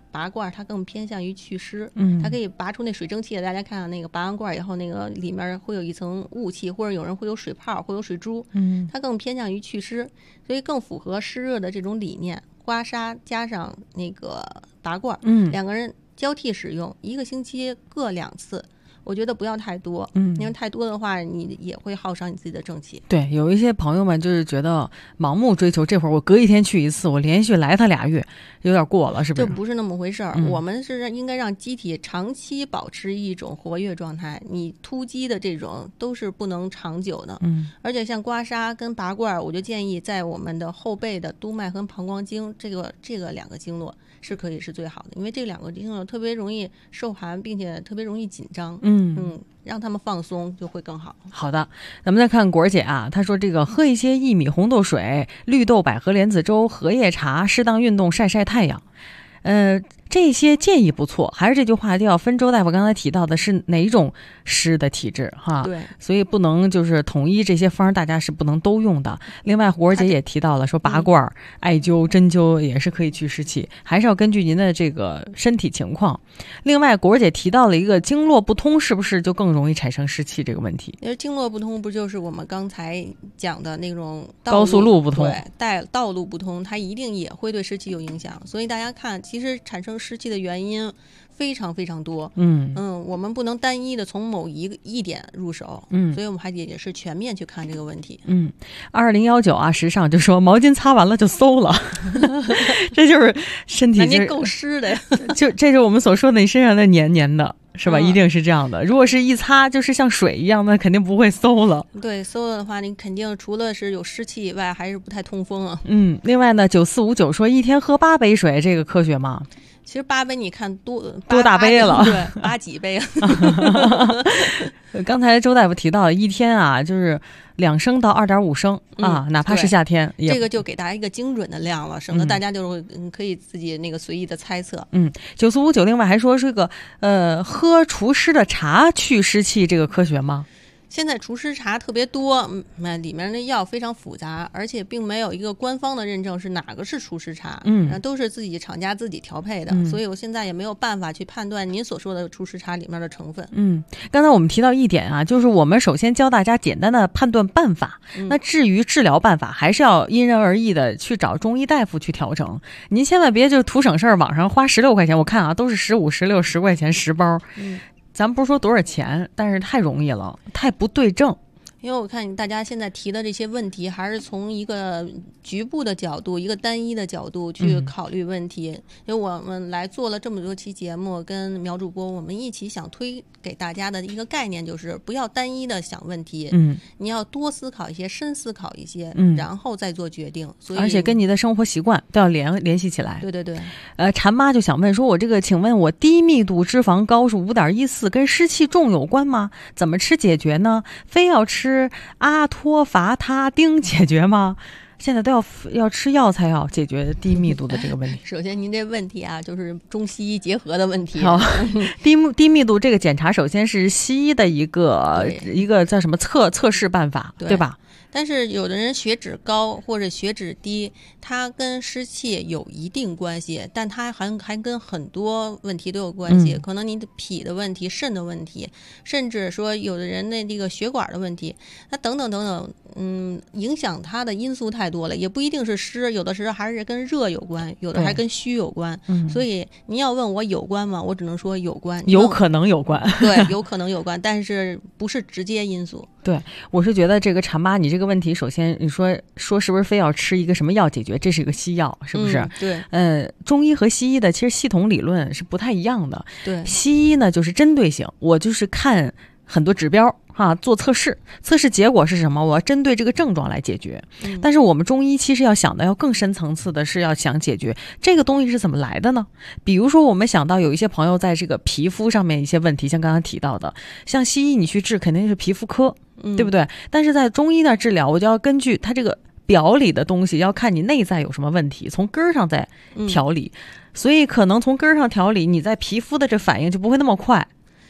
拔罐它更偏向于祛湿，它可以拔出那水蒸气，大家看那个拔完罐以后，那个里面会有一层雾气，或者有人会有水泡，会有水珠，它更偏向于祛湿，所以更符合湿热的这种理念。刮痧加上那个拔罐，两个人交替使用，1个星期各2次。我觉得不要太多，因为太多的话你也会耗伤你自己的正气。 对，有一些朋友们就是觉得盲目追求，这会儿我隔1天去1次，我连续来他2月，有点过了，是不是？ 这不是那么回事儿，我们是应该让机体长期保持一种活跃状态，你突击的这种都是不能长久的。而且像刮痧跟拔罐，我就建议在我们的后背的督脉和膀胱经这个2个经络是可以是最好的，因为这2个经络特别容易受寒，并且特别容易紧张。让他们放松就会更好。 好的，咱们再看果儿姐啊，她说这个喝一些薏米红豆水、绿豆百合莲子粥、荷叶茶，适当运动，晒晒太阳。这些建议不错，还是这句话，就要分周大夫刚才提到的是哪种湿的体质哈。 对， 所以不能就是统一这些方，大家是不能都用的。另外，果儿姐也提到了说拔罐、艾灸、针灸也是可以去湿气，还是要根据您的这个身体情况。另外，果儿姐提到了一个经络不通，是不是就更容易产生湿气这个问题？ 因为经络不通不就是我们刚才讲的那种高速路不通， 对，道路不通，它一定也会对湿气有影响。所以大家看，其实产生湿气的原因非常非常多。我们不能单一的从某一点入手。所以我们还也是全面去看这个问题。 2019啊，时尚就说毛巾擦完了就馊了，这就是身体您够湿的呀。 这就是我们所说的你身上的黏黏的。是吧？一定是这样的。如果是一擦就是像水一样，那肯定不会馊了。 对，馊了的话，你肯定除了是有湿气以外，还是不太通风啊。 另外呢，9459说一天喝8杯水，这个科学吗？ 其实8杯你看多大杯了， 对，8几杯啊。 刚才周大夫提到一天啊，就是2升到2.5升啊，哪怕是夏天， 这个就给大家一个精准的量了，省得大家就是可以自己那个随意的猜测。 9459另外还说这个喝除湿的茶去湿气，这个科学吗？ 现在除湿茶特别多，里面的药非常复杂，而且并没有一个官方的认证是哪个是除湿茶，都是自己厂家自己调配的，所以我现在也没有办法去判断您所说的除湿茶里面的成分。 刚才我们提到一点啊，就是我们首先教大家简单的判断办法，那至于治疗办法还是要因人而异的去找中医大夫去调整。您千万别就图省事儿，网上花16块钱，我看啊都是15、16、10块钱10包。咱不是说多少钱，但是太容易了，太不对症。 因为我看大家现在提的这些问题，还是从一个局部的角度，一个单一的角度去考虑问题。因为我们来做了这么多期节目，跟苗主播我们一起想推给大家的一个概念，就是不要单一的想问题，你要多思考一些，深思考一些，然后再做决定。所以而且跟你的生活习惯都要联系起来。 对对对。 馋妈就想问说，请问我低密度脂肪高是5.14，跟湿气重有关吗？怎么吃解决呢？非要吃阿托伐他丁解决吗？现在都要吃药才要解决低密度的这个问题。 首先您这问题啊，就是中西医结合的问题。 好，低密度这个检查首先是西医的一个叫什么测试办法，对吧？ 但是有的人血脂高或者血脂低，它跟湿气有一定关系，但它还跟很多问题都有关系，可能你的脾的问题、肾的问题，甚至说有的人的这个血管的问题，那等等等等，影响它的因素太多了，也不一定是湿，有的时候还是跟热有关，有的还跟虚有关。所以您要问我有关吗？我只能说有关， 有可能有关。 对，有可能有关，但是不是直接因素。 对，我是觉得这个馋妈，你这个问题，首先你说是不是非要吃一个什么药解决？这是一个西药，是不是？ 对。 中医和西医的其实系统理论是不太一样的。 对。 西医呢就是针对性，我就是看很多指标做测试结果是什么，我要针对这个症状来解决。但是我们中医其实要想的要更深层次的是要想解决这个东西是怎么来的呢？比如说我们想到有一些朋友在这个皮肤上面一些问题，像刚刚提到的，像西医你去治肯定是皮肤科，对不对？但是在中医那治疗，我就要根据它这个表里的东西，要看你内在有什么问题，从根儿上再调理。所以可能从根儿上调理，你在皮肤的这反应就不会那么快。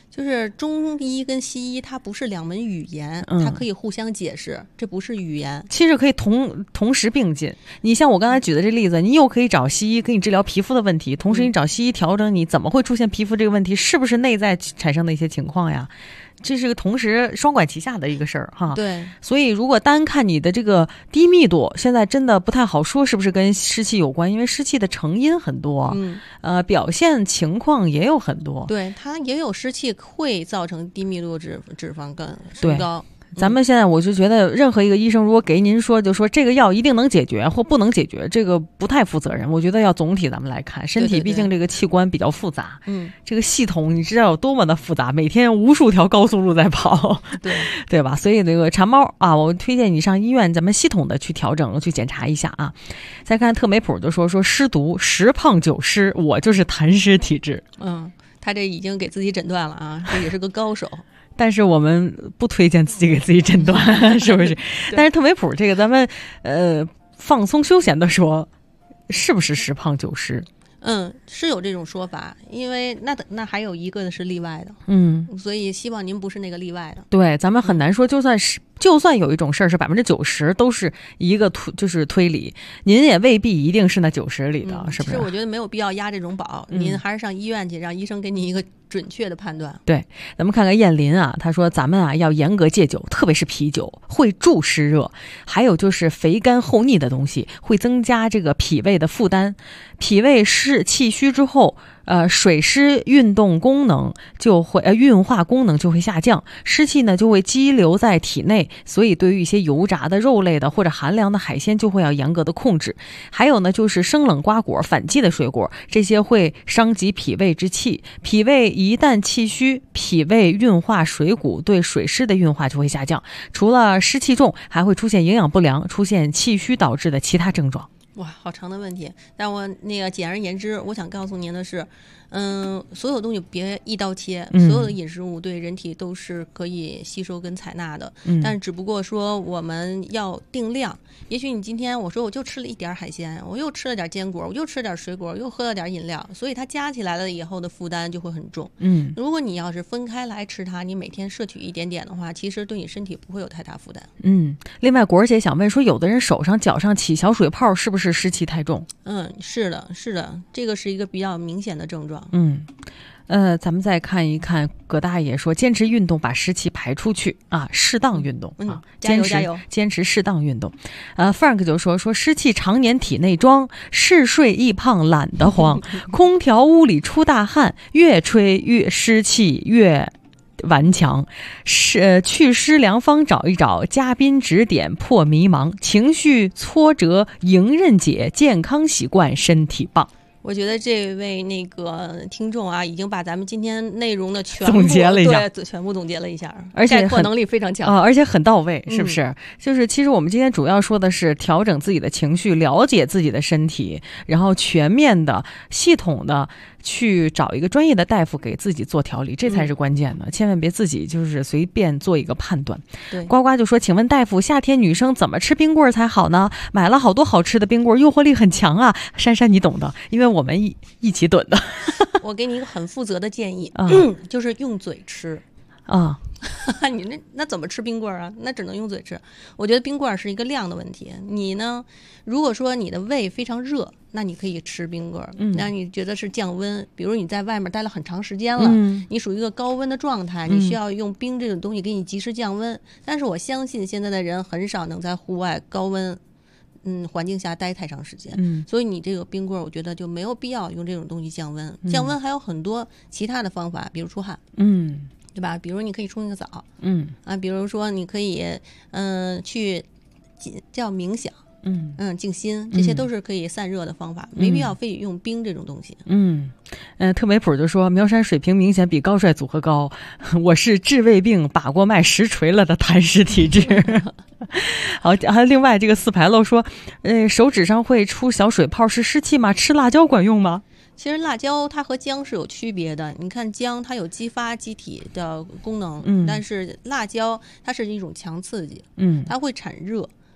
就是中医跟西医它不是两门语言，它可以互相解释，这不是语言。 其实可以同时并进。你像我刚才举的这例子，你又可以找西医给你治疗皮肤的问题，同时你找西医调整你怎么会出现皮肤这个问题，是不是内在产生的一些情况呀？这是个同时双管齐下的一个事儿哈。 对， 所以如果单看你的这个低密度，现在真的不太好说是不是跟湿气有关，因为湿气的成因很多，表现情况也有很多。 对，它也有湿气会造成低密度脂肪肝升高。 咱们现在我就觉得任何一个医生如果给您说就说这个药一定能解决或不能解决，这个不太负责任。我觉得要总体咱们来看，身体毕竟这个器官比较复杂，这个系统你知道有多么的复杂，每天无数条高速路在跑，对吧？所以那个馋猫啊，我推荐你上医院咱们系统的去调整去检查一下啊。再看特美普就说湿毒10胖9湿，我就是痰湿体质。 他这已经给自己诊断了啊，这也是个高手。 但是我们不推荐自己给自己诊断，是不是？但是特美普这个咱们放松休闲的说，是不是10胖9湿？ 是有这种说法，因为那还有一个是例外的，所以希望您不是那个例外的。 对，咱们很难说，就算有一种事儿是90%都是一个就是推理，您也未必一定是那90里的，是不是？ 其实我觉得没有必要压这种保，您还是上医院去，让医生给你一个准确的判断。 对，咱们看看燕林啊，他说咱们啊要严格戒酒，特别是啤酒会助湿热，还有就是肥甘厚腻的东西会增加这个脾胃的负担，脾胃气虚之后。水湿运动功能就会运化功能就会下降，湿气呢就会积留在体内，所以对于一些油炸的肉类的或者寒凉的海鲜就会要严格的控制。还有呢就是生冷瓜果、反季的水果，这些会伤及脾胃之气，脾胃一旦气虚，脾胃运化水谷，对水湿的运化就会下降，除了湿气重，还会出现营养不良，出现气虚导致的其他症状。 哇，好长的问题，但我那个简而言之，我想告诉您的是，所有东西别一刀切，所有的饮食物对人体都是可以吸收跟采纳的，但是只不过说我们要定量。也许你今天我说我就吃了一点海鲜，我又吃了点坚果，我又吃了点水果，又喝了点饮料，所以它加起来了以后的负担就会很重。如果你要是分开来吃它，你每天摄取一点点的话，其实对你身体不会有太大负担。 另外果儿姐想问说，有的人手上脚上起小水泡，是不是湿气太重？ 是的，这个是一个比较明显的症状。 咱们再看一看葛大爷说，坚持运动把湿气排出去啊，适当运动啊， 加油， 坚持适当运动。Frank 就说湿气常年体内装，嗜睡易胖懒得慌，空调屋里出大汗，越吹越湿气越顽强，祛湿良方找一找，嘉宾指点破迷茫，情绪挫折迎刃解，健康习惯身体棒。 我觉得这位那个听众啊，已经把咱们今天内容的全部总结了一下， 对，全部总结了一下， 而且概括能力非常强而且很到位，是不是？就是其实我们今天主要说的是调整自己的情绪，了解自己的身体，然后全面的、系统的去找一个专业的大夫给自己做调理，这才是关键的。千万别自己就是随便做一个判断。 对， 呱呱就说：“请问大夫，夏天女生怎么吃冰棍才好呢？买了好多好吃的冰棍，诱惑力很强啊。”珊珊，你懂的，因为我们一起囤的。 我给你一个很负责的建议，就是用嘴吃啊。 你那怎么吃冰棍啊？那只能用嘴吃。我觉得冰棍是一个量的问题。你呢，如果说你的胃非常热，那你可以吃冰棍。那你觉得是降温，比如你在外面待了很长时间了，你属于一个高温的状态，你需要用冰这种东西给你及时降温。但是我相信现在的人很少能在户外高温环境下待太长时间，所以你这个冰棍我觉得就没有必要用这种东西降温。降温还有很多其他的方法，比如出汗，对吧？比如你可以冲一个澡，比如说你可以去叫冥想，静心，这些都是可以散热的方法，没必要非得用冰这种东西。 特美普就说苗山水平明显比高帅组合高，我是治胃病把过脉实锤了的痰湿体质。好，还有另外这个四牌漏说，手指上会出小水泡是湿气吗？吃辣椒管用吗？ 其实辣椒它和姜是有区别的，你看姜它有激发机体的功能，但是辣椒它是一种强刺激，它会产热，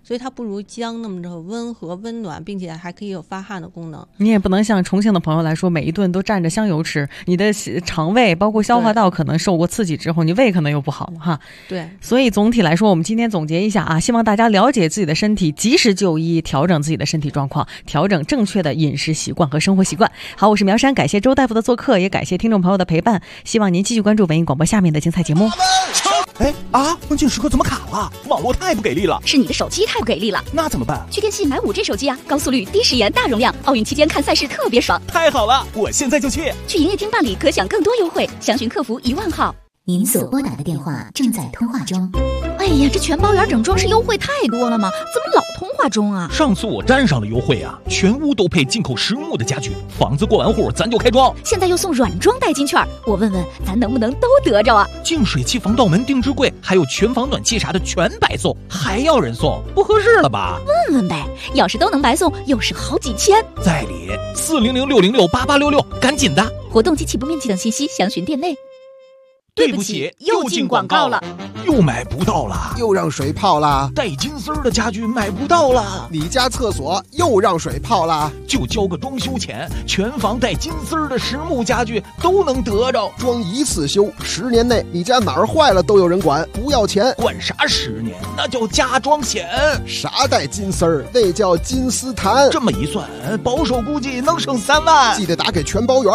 所以它不如姜那么着温和温暖，并且还可以有发汗的功能。 你也不能像重庆的朋友来说每一顿都蘸着香油吃，你的肠胃包括消化道可能受过刺激之后，你胃可能又不好了哈。 对， 所以总体来说，我们今天总结一下啊，希望大家了解自己的身体，及时就医，调整自己的身体状况，调整正确的饮食习惯和生活习惯。好，我是苗山，感谢周大夫的做客，也感谢听众朋友的陪伴，希望您继续关注文艺广播下面的精彩节目。 关键时刻怎么卡了？网络太不给力了。 是你的手机太不给力了。 那怎么办？ 去电信买5G 手机啊，高速率、低时延、大容量，奥运期间看赛事特别爽。 太好了，我现在就去。 去营业厅办理可享更多优惠，详询客服10000号。 您所拨打的电话正在通话中。 哎呀，这全包圆整装是优惠太多了吗？怎么老通话中啊？ 上次我沾上了优惠啊，全屋都配进口实木的家具，房子过完户咱就开装。 现在又送软装代金券，我问问咱能不能都得着啊？ 净水器、防盗门、定制柜，还有全房暖气啥的全白送，还要人送，不合适了吧？ 问问呗，要是都能白送，又省好几千。 在理400-606-8866，赶紧的。 活动及起步面积等信息详询店内。 对不起，又进广告了，又买不到了， 又让水泡了， 带金丝儿的家具买不到了， 你家厕所又让水泡了， 就交个装修钱，全房带金丝儿的实木家具都能得着， 装一次修，10年内你家哪儿坏了都有人管，不要钱。 管啥10年？那叫加装险。 啥带金丝儿？那叫金丝檀。 这么一算，保守估计能省3万。 记得打给全包圆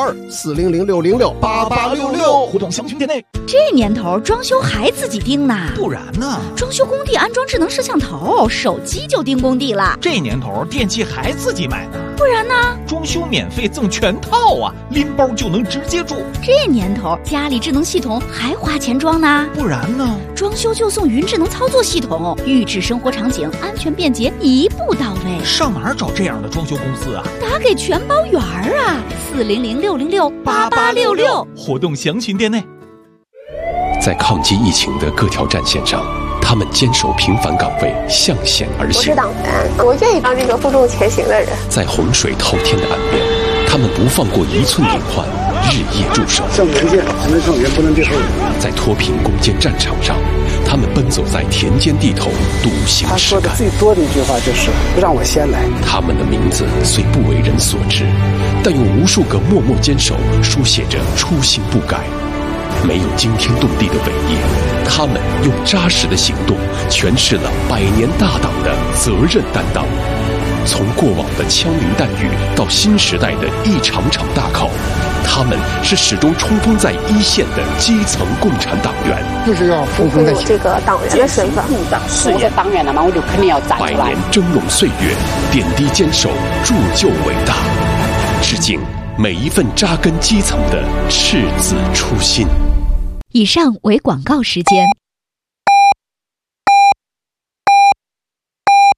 ，400-606-8866， 活动详询店内。 这年头装修还自己盯呢？ 不然呢？ 装修工地安装智能摄像头，手机就盯工地了。 这年头电器还自己买呢？ 不然呢？ 装修免费赠全套啊，拎包就能直接住。 这年头家里智能系统还花钱装呢？ 不然呢？ 装修就送云智能操作系统，预制生活场景，安全便捷，一步到位。 上哪儿找这样的装修公司啊？ 打给全包圆啊，400-606-8866， 活动详询店内。 在抗击疫情的各条战线上，他们坚守平凡岗位，向险而行。 我是党员，我愿意当这个负重前行的人。 在洪水滔天的岸边，他们不放过1寸隐患，日夜驻守。 向前线，才能上前，不能跌后。 在脱贫攻坚战场上，他们奔走在田间地头，笃行实干。 他说的最多的一句话就是“让我先来”。 他们的名字虽不为人所知，但用无数个默默坚守，书写着初心不改。没有惊天动地的伟业，他们用扎实的行动诠释了100年大党的责任担当。从过往的枪林弹雨到新时代的一场场大考，他们是始终冲锋在一线的基层共产党员。 就是要冲锋在前。 我这个党员的身份， 是我的党员了嘛，我就肯定要站出来。 100年峥嵘岁月，点滴坚守，铸就伟大。致敬每一份扎根基层的赤子初心。 以上为广告时间。